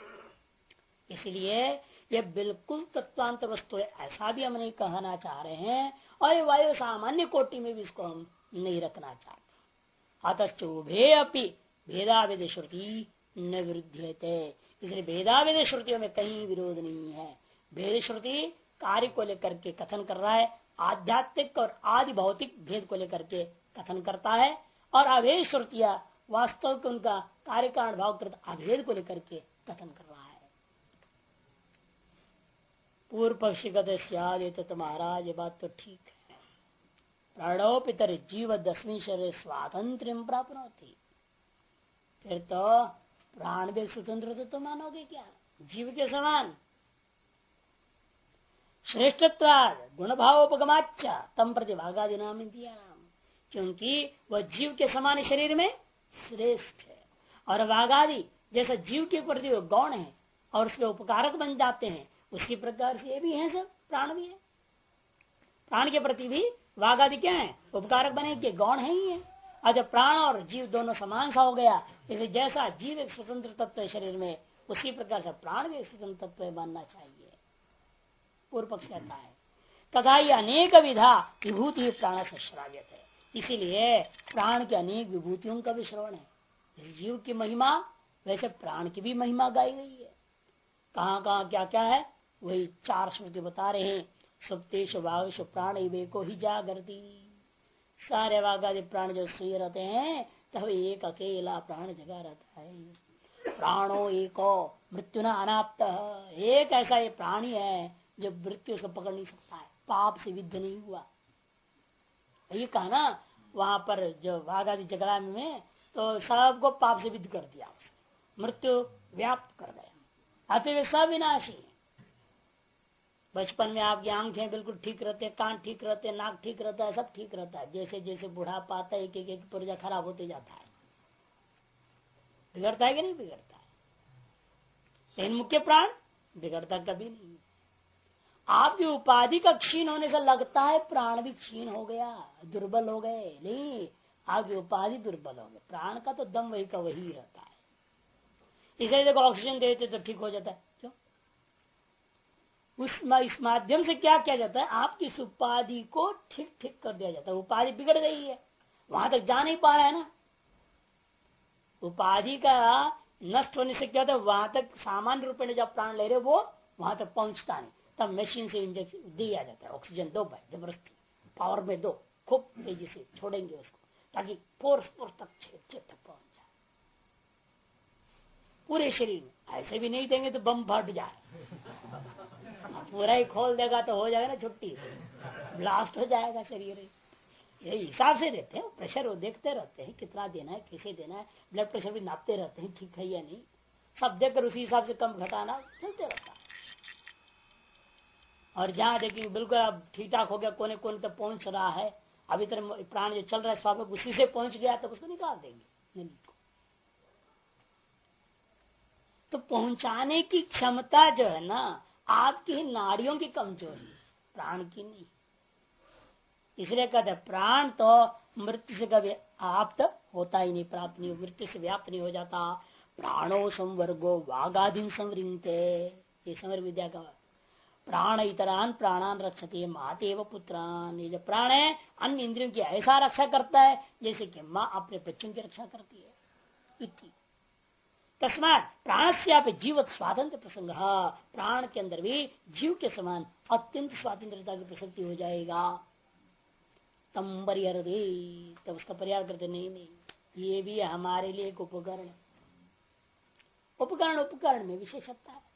इसलिए ये बिल्कुल तत्वांतर वस्तु है ऐसा भी हम नहीं कहना चाह रहे हैं, और ये वायु सामान्य कोटि में भी इसको हम नहीं रखना चाहते। अतश्च उभे अपि भेदावेद श्रुति न विरुद्धते, इसलिए भेदावेद श्रुतियों में कहीं विरोध नहीं है। भेद श्रुति कार्य को लेकर के कथन कर रहा है, आध्यात्मिक और आदि भौतिक भेद को लेकर के कथन करता है, और अभेद श्रुतियां वास्तव के उनका कार्य का अनुभव कृत अभेद को लेकर के कथन कर रहा है। पूर्व पक्षी कहते तो महाराज ये बात तो ठीक है, प्रणव पितर जीव 10वीं शरीर स्वातंत्र प्राप्त होती, फिर तो प्राण भी स्वतंत्र तो मानोगे क्या? जीव के समान श्रेष्ठत्वाद गुण भावोपगमाच तम प्रतिभागादि नाम दिया, क्योंकि वह जीव के समान शरीर में श्रेष्ठ है। और वागादि जैसा जीव के प्रति वो गौण है और उसके उपकारक बन जाते हैं, उसी प्रकार से ये भी है, सब प्राण भी है। प्राण के प्रति भी वागादि क्या है? उपकारक बने के गौण है ही है। और जब प्राण और जीव दोनों समान सा हो गया, इसलिए जैसा जीव एक स्वतंत्र तत्व है शरीर में, उसी प्रकार से प्राण भी एक स्वतंत्र तत्व मानना चाहिए। पूर्व पक्ष कहता है तथा ये अनेक विधा विभूति प्राण से श्राव्यत है, इसीलिए प्राण के अनेक विभूतियों का भी श्रवण है। जीव की महिमा वैसे प्राण की भी महिमा गाई गई है। कहाँ कहाँ क्या क्या है वही 4 श्रुति बता रहे हैं। सुप्तेश वागश प्राण विवेको ही जागरती, सारे वागादि प्राण जो सोए रहते हैं तब एक अकेला प्राण जगा रहता है। प्राणो एको मृत्यु न अनाप्त, एक ऐसा ये प्राणी है जो मृत्यु से पकड़ नहीं सकता है, पाप से विद्ध नहीं हुआ। ये कहा ना वहां पर जो वाघादि झगड़ा में, तो सबको पाप से विद्ध कर दिया, मृत्यु व्याप्त कर गया। अतः सब विनाशी है। बचपन में आपकी आंखें बिल्कुल ठीक रहते, कान ठीक रहते, नाक ठीक रहता है, सब ठीक रहता है। जैसे जैसे बुढ़ापा आता है एक एक पुर्जा खराब होते जाता है। बिगड़ता है कि नहीं बिगड़ता है? लेकिन मुख्य प्राण बिगड़ता कभी नहीं। आपकी उपाधि का क्षीण होने से लगता है प्राण भी क्षीण हो गया, दुर्बल हो गए। नहीं, आपकी उपाधि दुर्बल हो गए, प्राण का तो दम वही का वही रहता है। इसलिए देखो ऑक्सीजन देते तो ठीक हो जाता है। क्यों? इस माध्यम से क्या किया जाता है, आपकी इस उपाधि को ठीक ठीक कर दिया जाता है। उपाधि बिगड़ गई है, वहां तक जा नहीं पा रहा है ना। उपाधि का नष्ट होने से क्या होता है, वहां तक सामान्य रूप में जब प्राण ले रहे वो वहां तक पहुंचता नहीं। तब मशीन से इंजेक्शन दिया जाता है, ऑक्सीजन दो भाई, जबरदस्ती पावर में दो, खूब तेजी से छोड़ेंगे उसको, ताकि फोर्स तक छेद तक पहुंच जाए पूरे शरीर में। ऐसे भी नहीं देंगे तो बम फट जाए, पूरा ही खोल देगा तो हो जाएगा ना छुट्टी, ब्लास्ट हो जाएगा शरीर। यही हिसाब से देते हैं प्रेशर, वो देखते रहते हैं कितना देना है, कैसे देना है, ब्लड प्रेशर भी नापते रहते हैं ठीक है या नहीं, सब देखकर उसी हिसाब से कम घटाना चलते रहता है। और जहां देखेंगे बिल्कुल अब ठीक ठाक हो गया, कोने कोने तक पहुंच रहा है, अभी तरह प्राण जो चल रहा है स्वाभाविक उसी से पहुंच गया, तब उसको निकाल देंगे। तो पहुंचाने की क्षमता जो है ना आपकी नाड़ियों की कमजोरी, प्राण की नहीं। इसलिए कहते प्राण तो मृत्यु से कभी आप्त होता ही नहीं, प्राप्त नहीं, मृत्यु से व्याप्त नहीं हो जाता। प्राणो संवर्गो वागाधीन संवृंगते, ये समर विद्या का प्राण इतरान प्राणान रक्षते मातेव पुत्रान। ये जो प्राण है अन्य इंद्रियों की ऐसा रक्षा करता है जैसे कि माँ अपने बच्चों की रक्षा करती है। तस्मात प्राण से जीवत स्वातंत्र प्रसंग, प्राण के अंदर भी जीव के समान अत्यंत स्वातंत्रता की प्रसक्ति हो जाएगा। तम परिहर दे, तब उसका परिहार करते नहीं, ये भी हमारे लिए एक उपकरण। उपकरण में विशेषता है,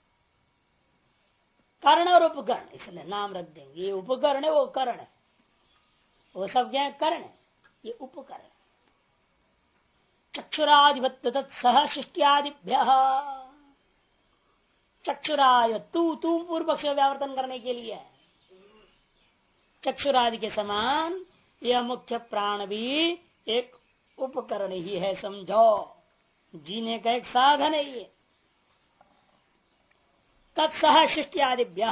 कारण और उपकरण, इसलिए नाम रख देंगे। ये उपकरण है, वो करण है, वो सब क्या है, करण है, ये उपकरण। चक्षुराधिपत्य तत्सह सृष्टियादिभ्य, चक्षुराय तू पूर्व पक्ष व्यावर्तन करने के लिए चक्षुरादि के समान यह मुख्य प्राण भी एक उपकरण ही है, समझो, जीने का एक साधन है ये। तत्सह सृष्टियादिभ्य,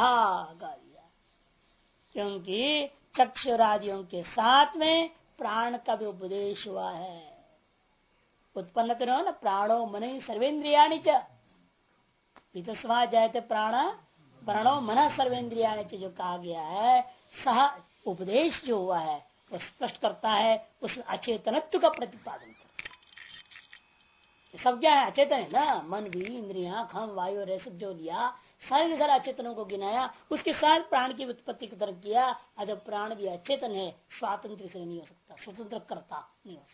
क्योंकि चक्षुरादियों के साथ में प्राण का भी उपदेश हुआ है। उत्पन्न तो न प्राणो मन सर्वेन्द्रियाणि च, जायते प्राण प्राणो मन सर्वेन्द्रियाणि च, जो कहा गया है सह उपदेश जो हुआ है वो स्पष्ट करता है, उस अचेतनत्व का प्रतिपादन करता है। सब क्या है, अचेतन है ना, मन भी, इंद्रियां, खम, वायु, रस जो लिया, सारे सारे अचेतनों को गिनाया, उसके साथ प्राण की उत्पत्ति की तरफ किया। अगर प्राण भी अचेतन है, स्वातंत्र से नहीं हो सकता, स्वतंत्र करता नहीं हो सकता।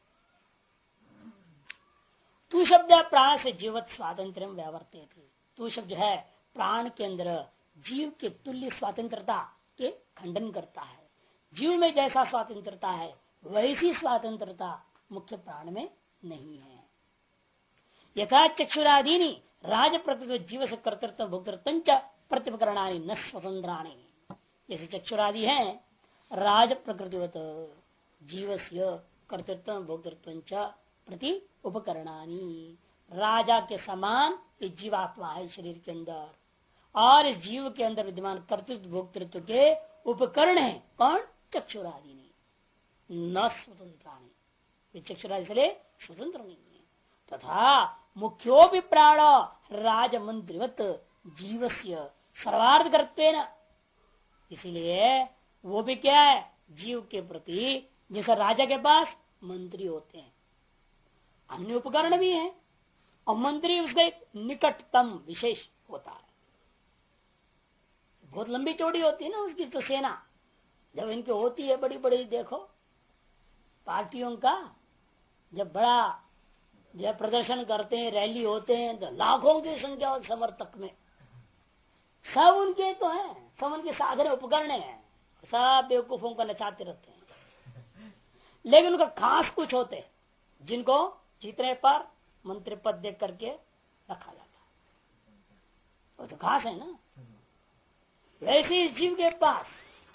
तू शब्द है प्राण से जीवत स्वातंत्र व्यावर्ते थे। तू शब्द है प्राण के अंदर जीव के तुल्य स्वतंत्रता के खंडन करता है। जीव में जैसा स्वतंत्रता है वैसी स्वतंत्रता मुख्य प्राण में नहीं है। यथा चक्षुरादीनी राज प्रकृति जीव से कर्तृत्व भोक्तृत्व प्रतिपकरणानी न स्वतंत्राणी, जैसे चक्षुरादि है राज प्रकृतिवत जीव से कर्तृत्व भोक्तृत्व प्रति उपकरणानी, राजा के समान ये जीवात्मा है शरीर के अंदर, और इस जीव के अंदर विद्यमान कर्तृत्व भोक्तृत्व के उपकरण है कौन? चक्षुरादि न स्वतंत्राणी, चक्षुरादि से स्वतंत्र नहीं है। तथा मुख्यो भी प्राण राजमंत्रिवत जीवस्य सर्वार्थ कर्त्वेन, इसीलिए वो भी क्या है? जीव के प्रति जैसे राजा के पास मंत्री होते हैं, अन्य उपकरण भी है, और मंत्री उसका एक निकटतम विशेष होता है। बहुत लंबी चौड़ी होती है ना उसकी तो सेना, जब इनकी होती है बड़ी बड़ी, देखो पार्टियों का जब बड़ा जब प्रदर्शन करते हैं, रैली होते हैं, तो लाखों की संख्या समर्थक में, सब उनके तो है, सब उनके साधन उपकरण है, सब बेवकूफों को नचाते रहते हैं। लेकिन उनका खास कुछ होते हैं जिनको जीतने पर मंत्री पद दे करके रखा जाता है, वो तो खास है ना। वैसे इस जीव के पास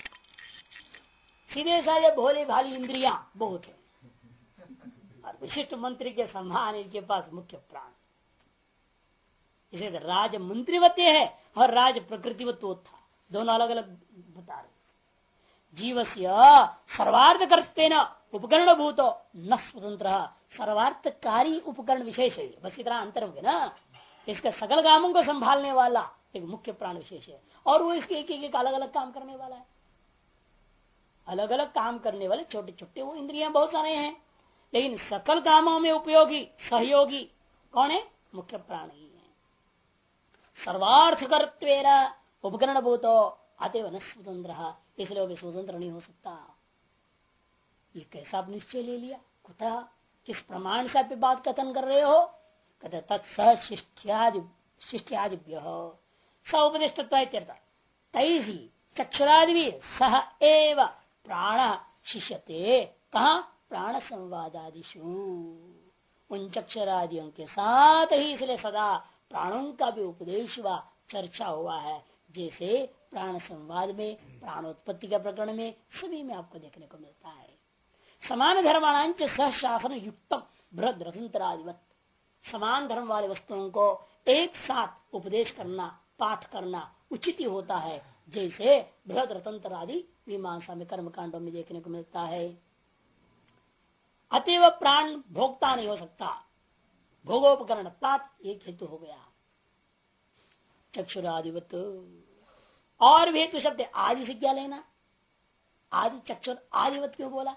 सीधे साधे भोले भाली इंद्रियां बहुत है, और विशिष्ट मंत्री के समान इनके पास मुख्य प्राण, इसे राज मंत्रीवत है और राज प्रकृतिवत था, दोनों अलग अलग बता रहे। जीवस्य सर्वार्थ करते न उपकरण भूतो न स्वतंत्र, सर्वार्थकारी उपकरण विशेष है, बस इतना अंतर हो गया ना। इसके सकल कामों को संभालने वाला एक मुख्य प्राण विशेष है, और वो इसके एक अलग अलग काम करने वाला है, अलग अलग काम करने वाले छोटे छोटे वो इंद्रियां बहुत सारे हैं, लेकिन सकल कामों में उपयोगी सहयोगी कौन है? मुख्य प्राण ही है। सर्वार्थ कर्त्वेन उपकरण भूतो अतएव न स्वतंत्र, इसलिए वो भी स्वतंत्र नहीं हो सकता। ये कैसा आप निश्चय ले लिया? कुतः किस प्रमाण से आप बात कथन कर रहे हो? कहते तत्सशिष्ठ्यादि शिष्ठ्यादिभ्य स उपदिष्टत्व तैसी चक्षुरादि भी सह एव प्राण शिष्यते, कहा? प्राण संवादादिशु, उन चक्षुरादियों के साथ ही इसलिए सदा प्राणों का भी उपदेश व चर्चा हुआ है, जैसे प्राण संवाद में, प्राणोत्पत्ति के प्रकरण में, सभी में आपको देखने को मिलता है। समान धर्माणांच सहशासन युक्तम बृहद रथंतरादिवत, समान धर्म वाले वस्तुओं को एक साथ उपदेश करना, पाठ करना उचित ही होता है, जैसे बृहद रतंत्र आदि मीमांसा में कर्म कांडों में देखने को मिलता है। अतएव प्राण भोक्ता नहीं हो सकता, भोगोपकरण एक हेतु हो गया चक्षुरादिवत। और भी हेतु शब्द आदि से क्या लेना? आदि चक्षुर आदिवत क्यों बोला?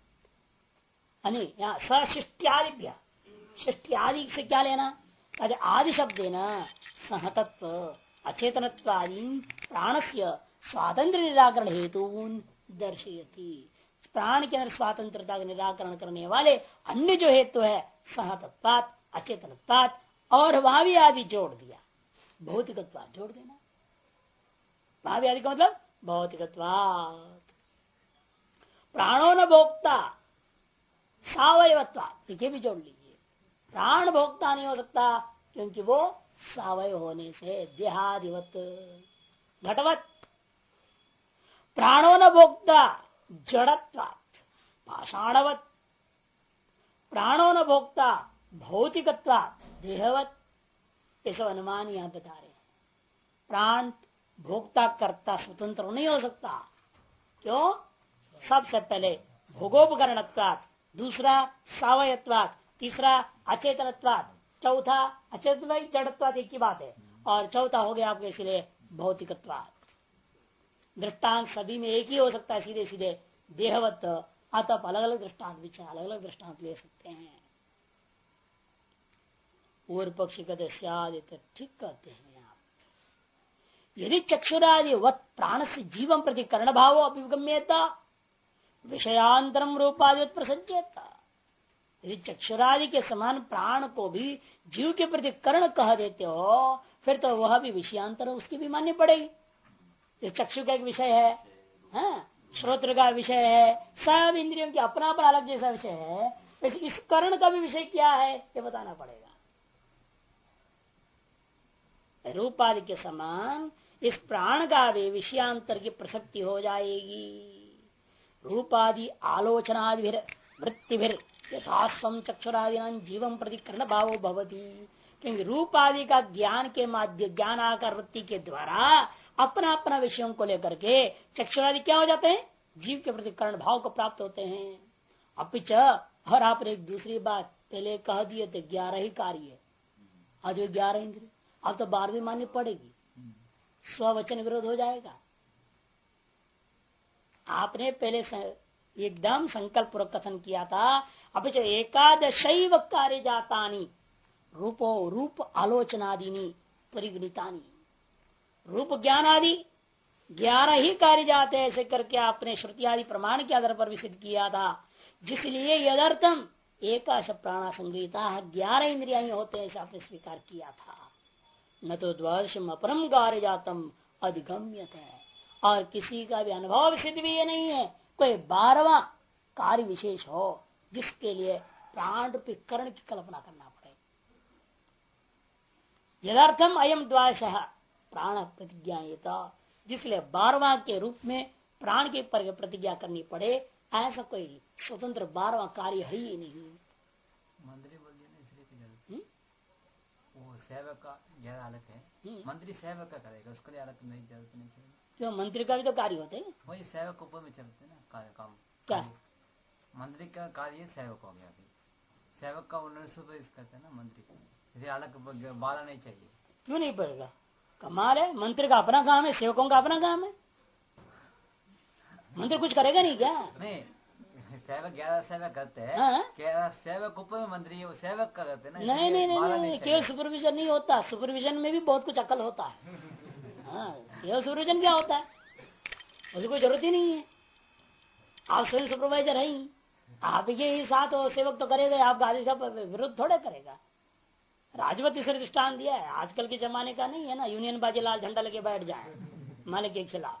यहाँ सशिष्टयादिभ्य, शिष्टयादि से क्या लेना? अरे आदि शब्द ना सहतत्व अचेतनत्वादि प्राणस्य स्वातंत्र निराकरण हेतु दर्शयति, प्राण के अंदर स्वातंत्रता का निराकरण करने वाले अन्य जो हेतु है सहतत्वात् अचेतनत्वात्, और वहां भी आदि जोड़ दिया, भौतिकत्वात् जोड़ देना, वहां भी आदि का मतलब भौतिकत्वात्। प्राणो न भोक्ता सावयवत्वात्, ये भी जोड़ लीजिए, प्राण भोक्ता नहीं हो सकता क्योंकि वो सावय होने से, देहादिवत घटवत। प्राणो न भोक्ता जड़त्वात् पाषाणवत, प्राणो न भोक्ता भौतिकत्वात् देहवत, ये सब अनुमान यहां बता रहे हैं। प्राण भोक्ता करता स्वतंत्र नहीं हो सकता, क्यों? सबसे पहले भोगोपकरणत्वात्, दूसरा सावयत्वात्, तीसरा अचेतनत्वात्, चौथा अचेतन जड़त्वात्, एक ही बात है, और चौथा हो गया आपके इसलिए भौतिकत्वात्। दृष्टांत सभी में एक ही हो सकता है, सीधे सीधे देहवत, आप अलग अलग दृष्टांत विचार अलग अलग दृष्टांत ले सकते हैं। पूर्व पक्षी कहते तो ठीक कहते हैं आप। यदि चक्षुरादि वत प्राण से जीवन प्रति कर्ण भाव अभिगम्यता विषयांतरम रूपादि प्रसज्यता, यदि चक्षुरादि के समान प्राण को भी जीव के प्रति कर्ण कह देते हो, फिर तो वह भी विषयांतर उसकी भी माननी पड़ेगी। ये चक्षु का एक विषय है, श्रोत्र का विषय है, सब इंद्रियों की अपना अपना अलग जैसा विषय है, लेकिन इस कर्ण का भी विषय क्या है ये बताना पड़ेगा। रूपादि के समान इस प्राण का भी विषयांतर की प्रसक्ति हो जाएगी। रूपादि आलोचनादि वृत्तिभिर यथास्वम चक्षुरादि जीवम प्रतिकरण भावो भवती। क्योंकि रूप आदि का ज्ञान के माध्यम ज्ञान आकार वृत्ति के द्वारा अपना अपना विषयों को लेकर के चक्षुरादि क्या हो जाते हैं, जीव के प्रति कर्ण भाव को प्राप्त होते हैं। अपिच और आपने एक दूसरी बात पहले कह दिए थे, 11 ही कार्य, आज 11 इंद्रिय, अब तो 12वीं माननी पड़ेगी, स्ववचन विरोध हो जाएगा। आपने पहले एकदम संकल्प पूर्वक कथन किया था, अपिच एकादशैव कार्य जातानी रूपो रूप आलोचनादीनी परिगणितानी। रूप ज्ञान आदि 11 ही कार्य जाते हैं, ऐसे करके आपने श्रुति आदि प्रमाण के आधार पर विसिद्ध किया था। जिसलिए यदर्थम एकाश प्राणा संग्रहिता 11 इंद्रिया होते हैं, ऐसे आपने स्वीकार किया था। न तो द्वादशम अपरम कार्य जातम अधिगम्यत है, और किसी का भी अनुभव सिद्ध भी ये नहीं है कोई 12वां कार्य विशेष हो जिसके लिए प्राण रूपी कर्ण की कल्पना करना पड़े। यदार्थम अयम द्वादश प्राण प्रतिज्ञा, जिसलिए 12वां के रूप में प्राण की प्रतिज्ञा करनी पड़े, ऐसा कोई स्वतंत्र 12वां कार्य है ही नहीं। मंत्री बोल दिया ना, इसलिए वो सेवक का 11 अलग है, मंत्री सेवक का करेगा, उसके लिए अलग नहीं जरूरत नहीं चाहिए। क्यों, मंत्री का भी तो कार्य होते हैं, वही सेवक ऊपर में चलते ना कार्य काम। क्या मंत्री का कार्य सेवक हो गया, अभी सेवक का उन्होंने सुपर करते हैं ना मंत्री, इसे अलग बाला नहीं चाहिए। क्यों नहीं पड़ेगा, कमाल है, मंत्री का अपना काम है, सेवकों का अपना काम है, मंत्री कुछ करेगा नहीं क्या? नहीं, सेवक 11 सेवक करते हैं, हाँ? सेवक ऊपर में मंत्री है, वो सेवक का करते हैं ना। नहीं, केवल सुपरविजन नहीं होता, सुपरविजन में भी बहुत कुछ अकल होता है। हाँ, केवल सुपरविजन क्या होता है, उसकी कोई जरूरत ही नहीं है। आप स्वयं सुपरवाइजर है ही, आपके ही साथ वो सेवक तो करेगा, आपका आदेश का विरोध थोड़ा करेगा। राजवत इसे दृष्टान दिया है, आजकल के जमाने का नहीं है ना, यूनियन बाजी लाल झंडा लेके बैठ जाए मालिक के खिलाफ,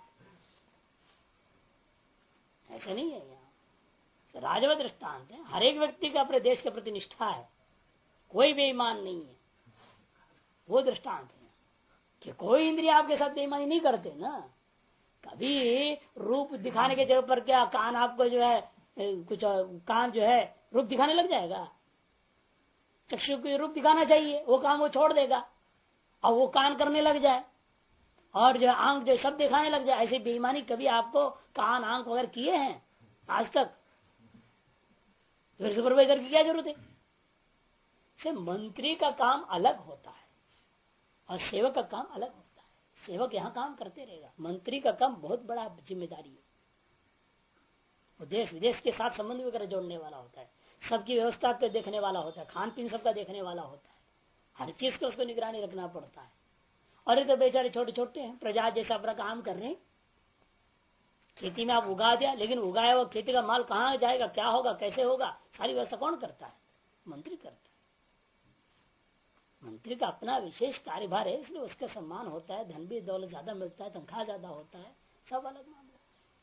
ऐसे नहीं है। यहाँ राजवत दृष्टांत है, हर एक व्यक्ति का अपने देश के प्रति निष्ठा है, कोई बेईमान नहीं है, वो दृष्टांत है कि कोई इंद्रिय आपके साथ बेईमानी नहीं करते ना। कभी रूप दिखाने के जगह पर क्या कान आपको जो है कुछ कान जो है रूप दिखाने लग जाएगा, चक्षु को रूप दिखाना चाहिए, वो काम वो छोड़ देगा और वो कान करने लग जाए, और जो आंख जो सब दिखाने लग जाए। ऐसी बेईमानी कभी आपको कान आंख वगैरह किए हैं आज तक? फिर सुपरवाइजर की क्या जरूरत है? से मंत्री का काम अलग होता है और सेवक का काम अलग होता है। सेवक यहाँ काम करते रहेगा, मंत्री का काम बहुत बड़ा जिम्मेदारी है, वो देश विदेश के साथ संबंध वगैरह जोड़ने वाला होता है, सबकी व्यवस्था को देखने वाला होता है, खान पीन सबका देखने वाला होता है, हर चीज को उसको निगरानी रखना पड़ता है। और ये तो बेचारे छोटे छोटे हैं, प्रजा जैसा अपना काम कर रहे हैं। खेती में आप उगा दिया, लेकिन उगाया वो खेती का माल कहाँ जाएगा, क्या होगा, कैसे होगा, सारी व्यवस्था कौन करता है? मंत्री करता है। मंत्री का अपना विशेष कार्यभार है, इसलिए उसका सम्मान होता है, धन भी दौलत ज्यादा मिलता है, तनख्वाह ज्यादा होता है, सब अलग मामला।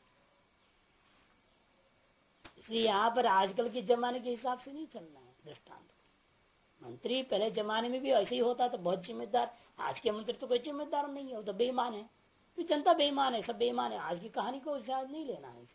इसलिए यहाँ पर आजकल के जमाने के हिसाब से नहीं चलना है दृष्टांत। मंत्री पहले जमाने में भी ऐसे ही होता तो बहुत जिम्मेदार, आज के मंत्री तो कोई जिम्मेदार नहीं है, वो तो बेईमान है, तो जनता बेईमान है, सब बेईमान है। आज की कहानी को शायद नहीं लेना है।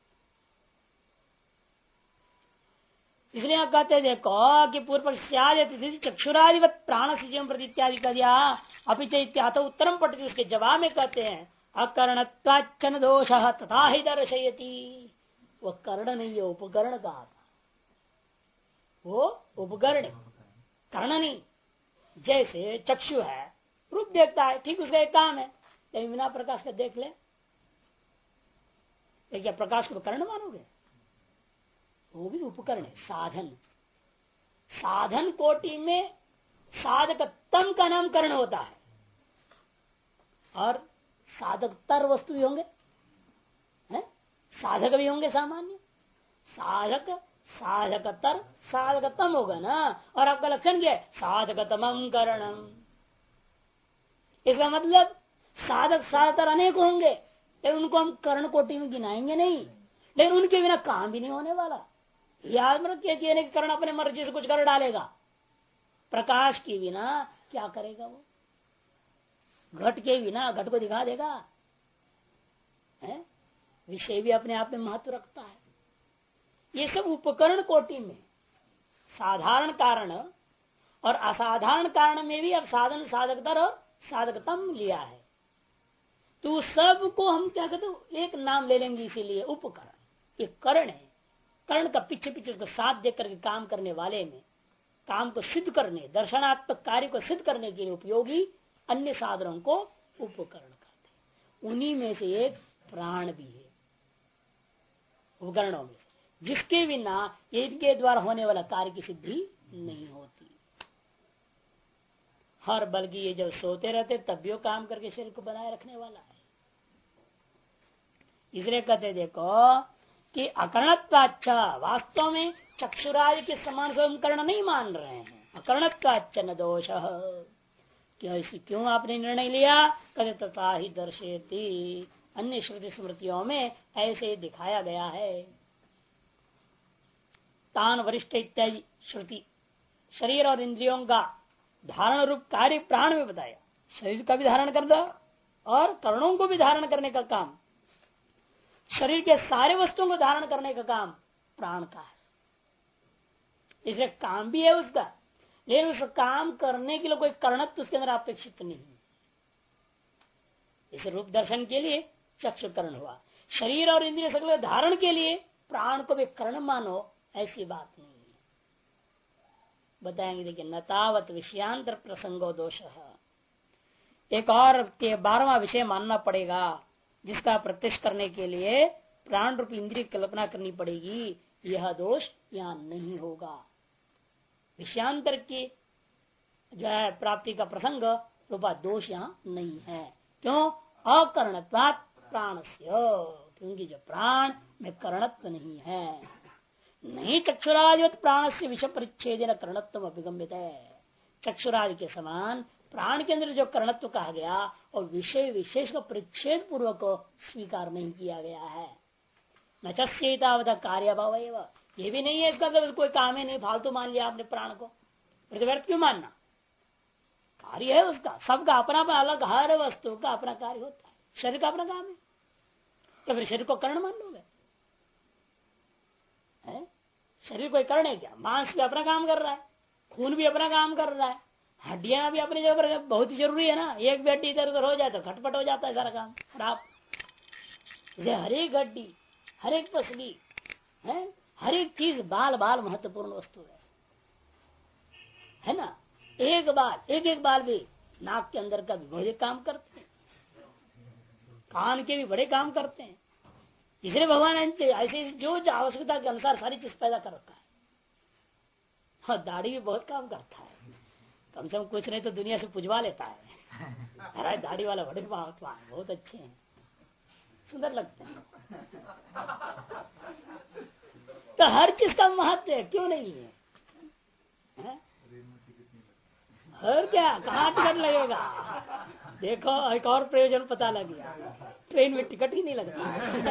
इसलिए आप कहते देखो कि पूर्व पक्ष चक्षुरादिवत प्राण से जीवन प्रति इत्यादि कर दिया, अभी चैत्यात उत्तरम पटती, उसके जवाब में कहते हैं अकर्णत्वाच्चन दोष तथा ही दर्शयति। वो कर्ण नहीं है, उपकरण कहा था, वो उपकरण कर्ण नहीं। जैसे चक्षु है, रूप देखता है, ठीक उसका एक काम है, लेकिन बिना प्रकाश का देख ले, क्या प्रकाश को कर्ण मानोगे? वो भी उपकरण है, साधन। साधन कोटि में साधक तम का नाम कर्ण होता है, और साधक तर वस्तु भी होंगे, है? साधक भी होंगे सामान्य, साधक साधकतर साधकतम होगा ना। और आपका लक्षण क्या है? साधकतमं करणम। इसका मतलब साधक साधकर अनेक होंगे, लेकिन उनको हम कर्ण कोटि में गिनाएंगे नहीं, लेकिन उनके बिना काम भी नहीं होने वाला। याद रखिए कि कर्ण अपने मर्जी से कुछ कर डालेगा, प्रकाश के बिना क्या करेगा वो? घट के बिना घट को दिखा देगा है? विषय भी अपने आप में महत्व रखता है। ये सब उपकरण कोटि में साधारण कारण और असाधारण कारण में भी अब साधन साधकतर और साधकतम लिया है। तो सबको हम क्या कहते एक नाम ले लेंगे, इसीलिए उपकरण। ये करण है, करण का पीछे पीछे उसको साथ देख करके काम करने वाले में, काम को सिद्ध करने, दर्शनात्मक कार्य को सिद्ध करने के लिए उपयोगी अन्य साधनों को उपकरण कहते हैं। उन्हीं में से एक प्राण भी है उपकरणों में से, जिसके बिना इनके द्वारा होने वाला कार्य की सिद्धि नहीं होती। हर बल्कि ये जब सोते रहते तब भी वो काम करके शरीर को बनाए रखने वाला है। इसलिए कहते देखो कि अकर्णत्वाच्छ, वास्तव में चक्षुरादि के समान से हम कर्ण नहीं मान रहे हैं। अकर्णत्वाच्छ न दोष, क्यों आपने निर्णय लिया? कहते तथा ही दर्शयति, अन्य श्रुति स्मृतियों में ऐसे दिखाया गया है। तान वरिष्ठ इत्यादि श्रुति शरीर और इंद्रियों का धारण रूप कार्य प्राण में बताया। शरीर का भी धारण कर दो और कर्णों को भी धारण करने का काम, शरीर के सारे वस्तुओं को धारण करने का काम प्राण का है। इसलिए काम भी है उसका, लेकिन उस काम करने के लिए कोई कर्णत्व उसके अंदर अपेक्षित नहीं। इस रूप दर्शन के लिए चक्षु कर्ण हुआ, शरीर और इंद्रिय सकल धारण के लिए प्राण को भी कर्ण मानो, ऐसी बात नहीं है। बताएंगे देखिए, नतावत विषयांतर प्रसंगो दोष। एक और के 12वां विषय मानना पड़ेगा, जिसका प्रत्यक्ष करने के लिए प्राण रूप इंद्रिय कल्पना करनी पड़ेगी। यह दोष यहाँ नहीं होगा। विषयांतर की जो है प्राप्ति का प्रसंग रूपा दोष यहाँ नहीं है। क्यों? अकर्णत्वात् प्राणस्य, क्योंकि जो प्राण में कर्णत्व नहीं है। नहीं चक्षुरादिवत प्राण से विषय परिच्छेद कर्णत्व अभिगम्यत है। चक्षुरादि के समान प्राण के अंदर जो कर्णत्व कहा गया और विषय विशेष को परिच्छेद पूर्वक स्वीकार नहीं किया गया है। न चेतावत कार्य भाव, ये भी नहीं है इसका कोई काम है नहीं, फालतू मान लिया आपने प्राण को, व्यर्थ क्यों मानना? कार्य है उसका, सबका अपना अपना अलग, हर वस्तु का अपना कार्य होता है। शरीर का अपना काम है, तो फिर शरीर को कर्ण मान लोगे? शरीर कोई कर्ण है क्या? मांस भी अपना काम कर रहा है, खून भी अपना काम कर रहा है, हड्डियां भी अपनी जगह पर बहुत ही जरूरी है ना। एक भी हड्डी इधर उधर हो जाए तो खटपट हो जाता है सारा काम खराब। हर एक हड्डी, हर एक पसली, हर एक चीज बाल बाल महत्वपूर्ण वस्तु है ना। एक बाल भी नाक के अंदर का भी बहुत काम करते हैं, कान के भी बड़े काम करते हैं। इसलिए भगवान ऐसे जो आवश्यकता के अनुसार सारी चीज पैदा कर रखा है। हाँ, दाढ़ी भी बहुत काम करता है, कम से कम कुछ नहीं तो दुनिया से पुजवा लेता है। अरे दाढ़ी वाला बड़े बहुत अच्छे हैं, सुंदर लगते हैं। तो हर चीज का महत्व है, क्यों नहीं है? और क्या, कहाँ टिकट लगेगा? देखो एक और प्रयोजन पता लग गया, ट्रेन में टिकट ही नहीं लगता।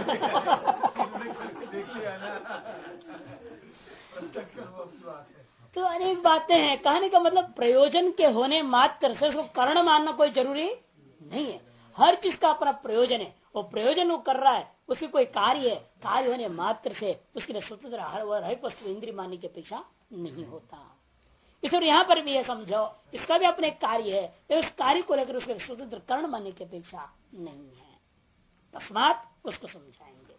तो अनेक बातें हैं। कहने का मतलब प्रयोजन के होने मात्र से उसको कारण मानना कोई जरूरी नहीं है। हर चीज का अपना प्रयोजन है, वो प्रयोजन वो कर रहा है, उसकी कोई कार्य है, कार्य होने मात्र से उसके लिए स्वतंत्र हर एक वस्तु इंद्रिय मानने की अपेक्षा नहीं होता। इसलिए यहाँ पर भी यह समझो, इसका भी अपने कार्य है, तो उस कार्य को लेकर उसके स्वतंत्र कर्ण मानने की अपेक्षा नहीं है। तस्मात उसको समझाएंगे।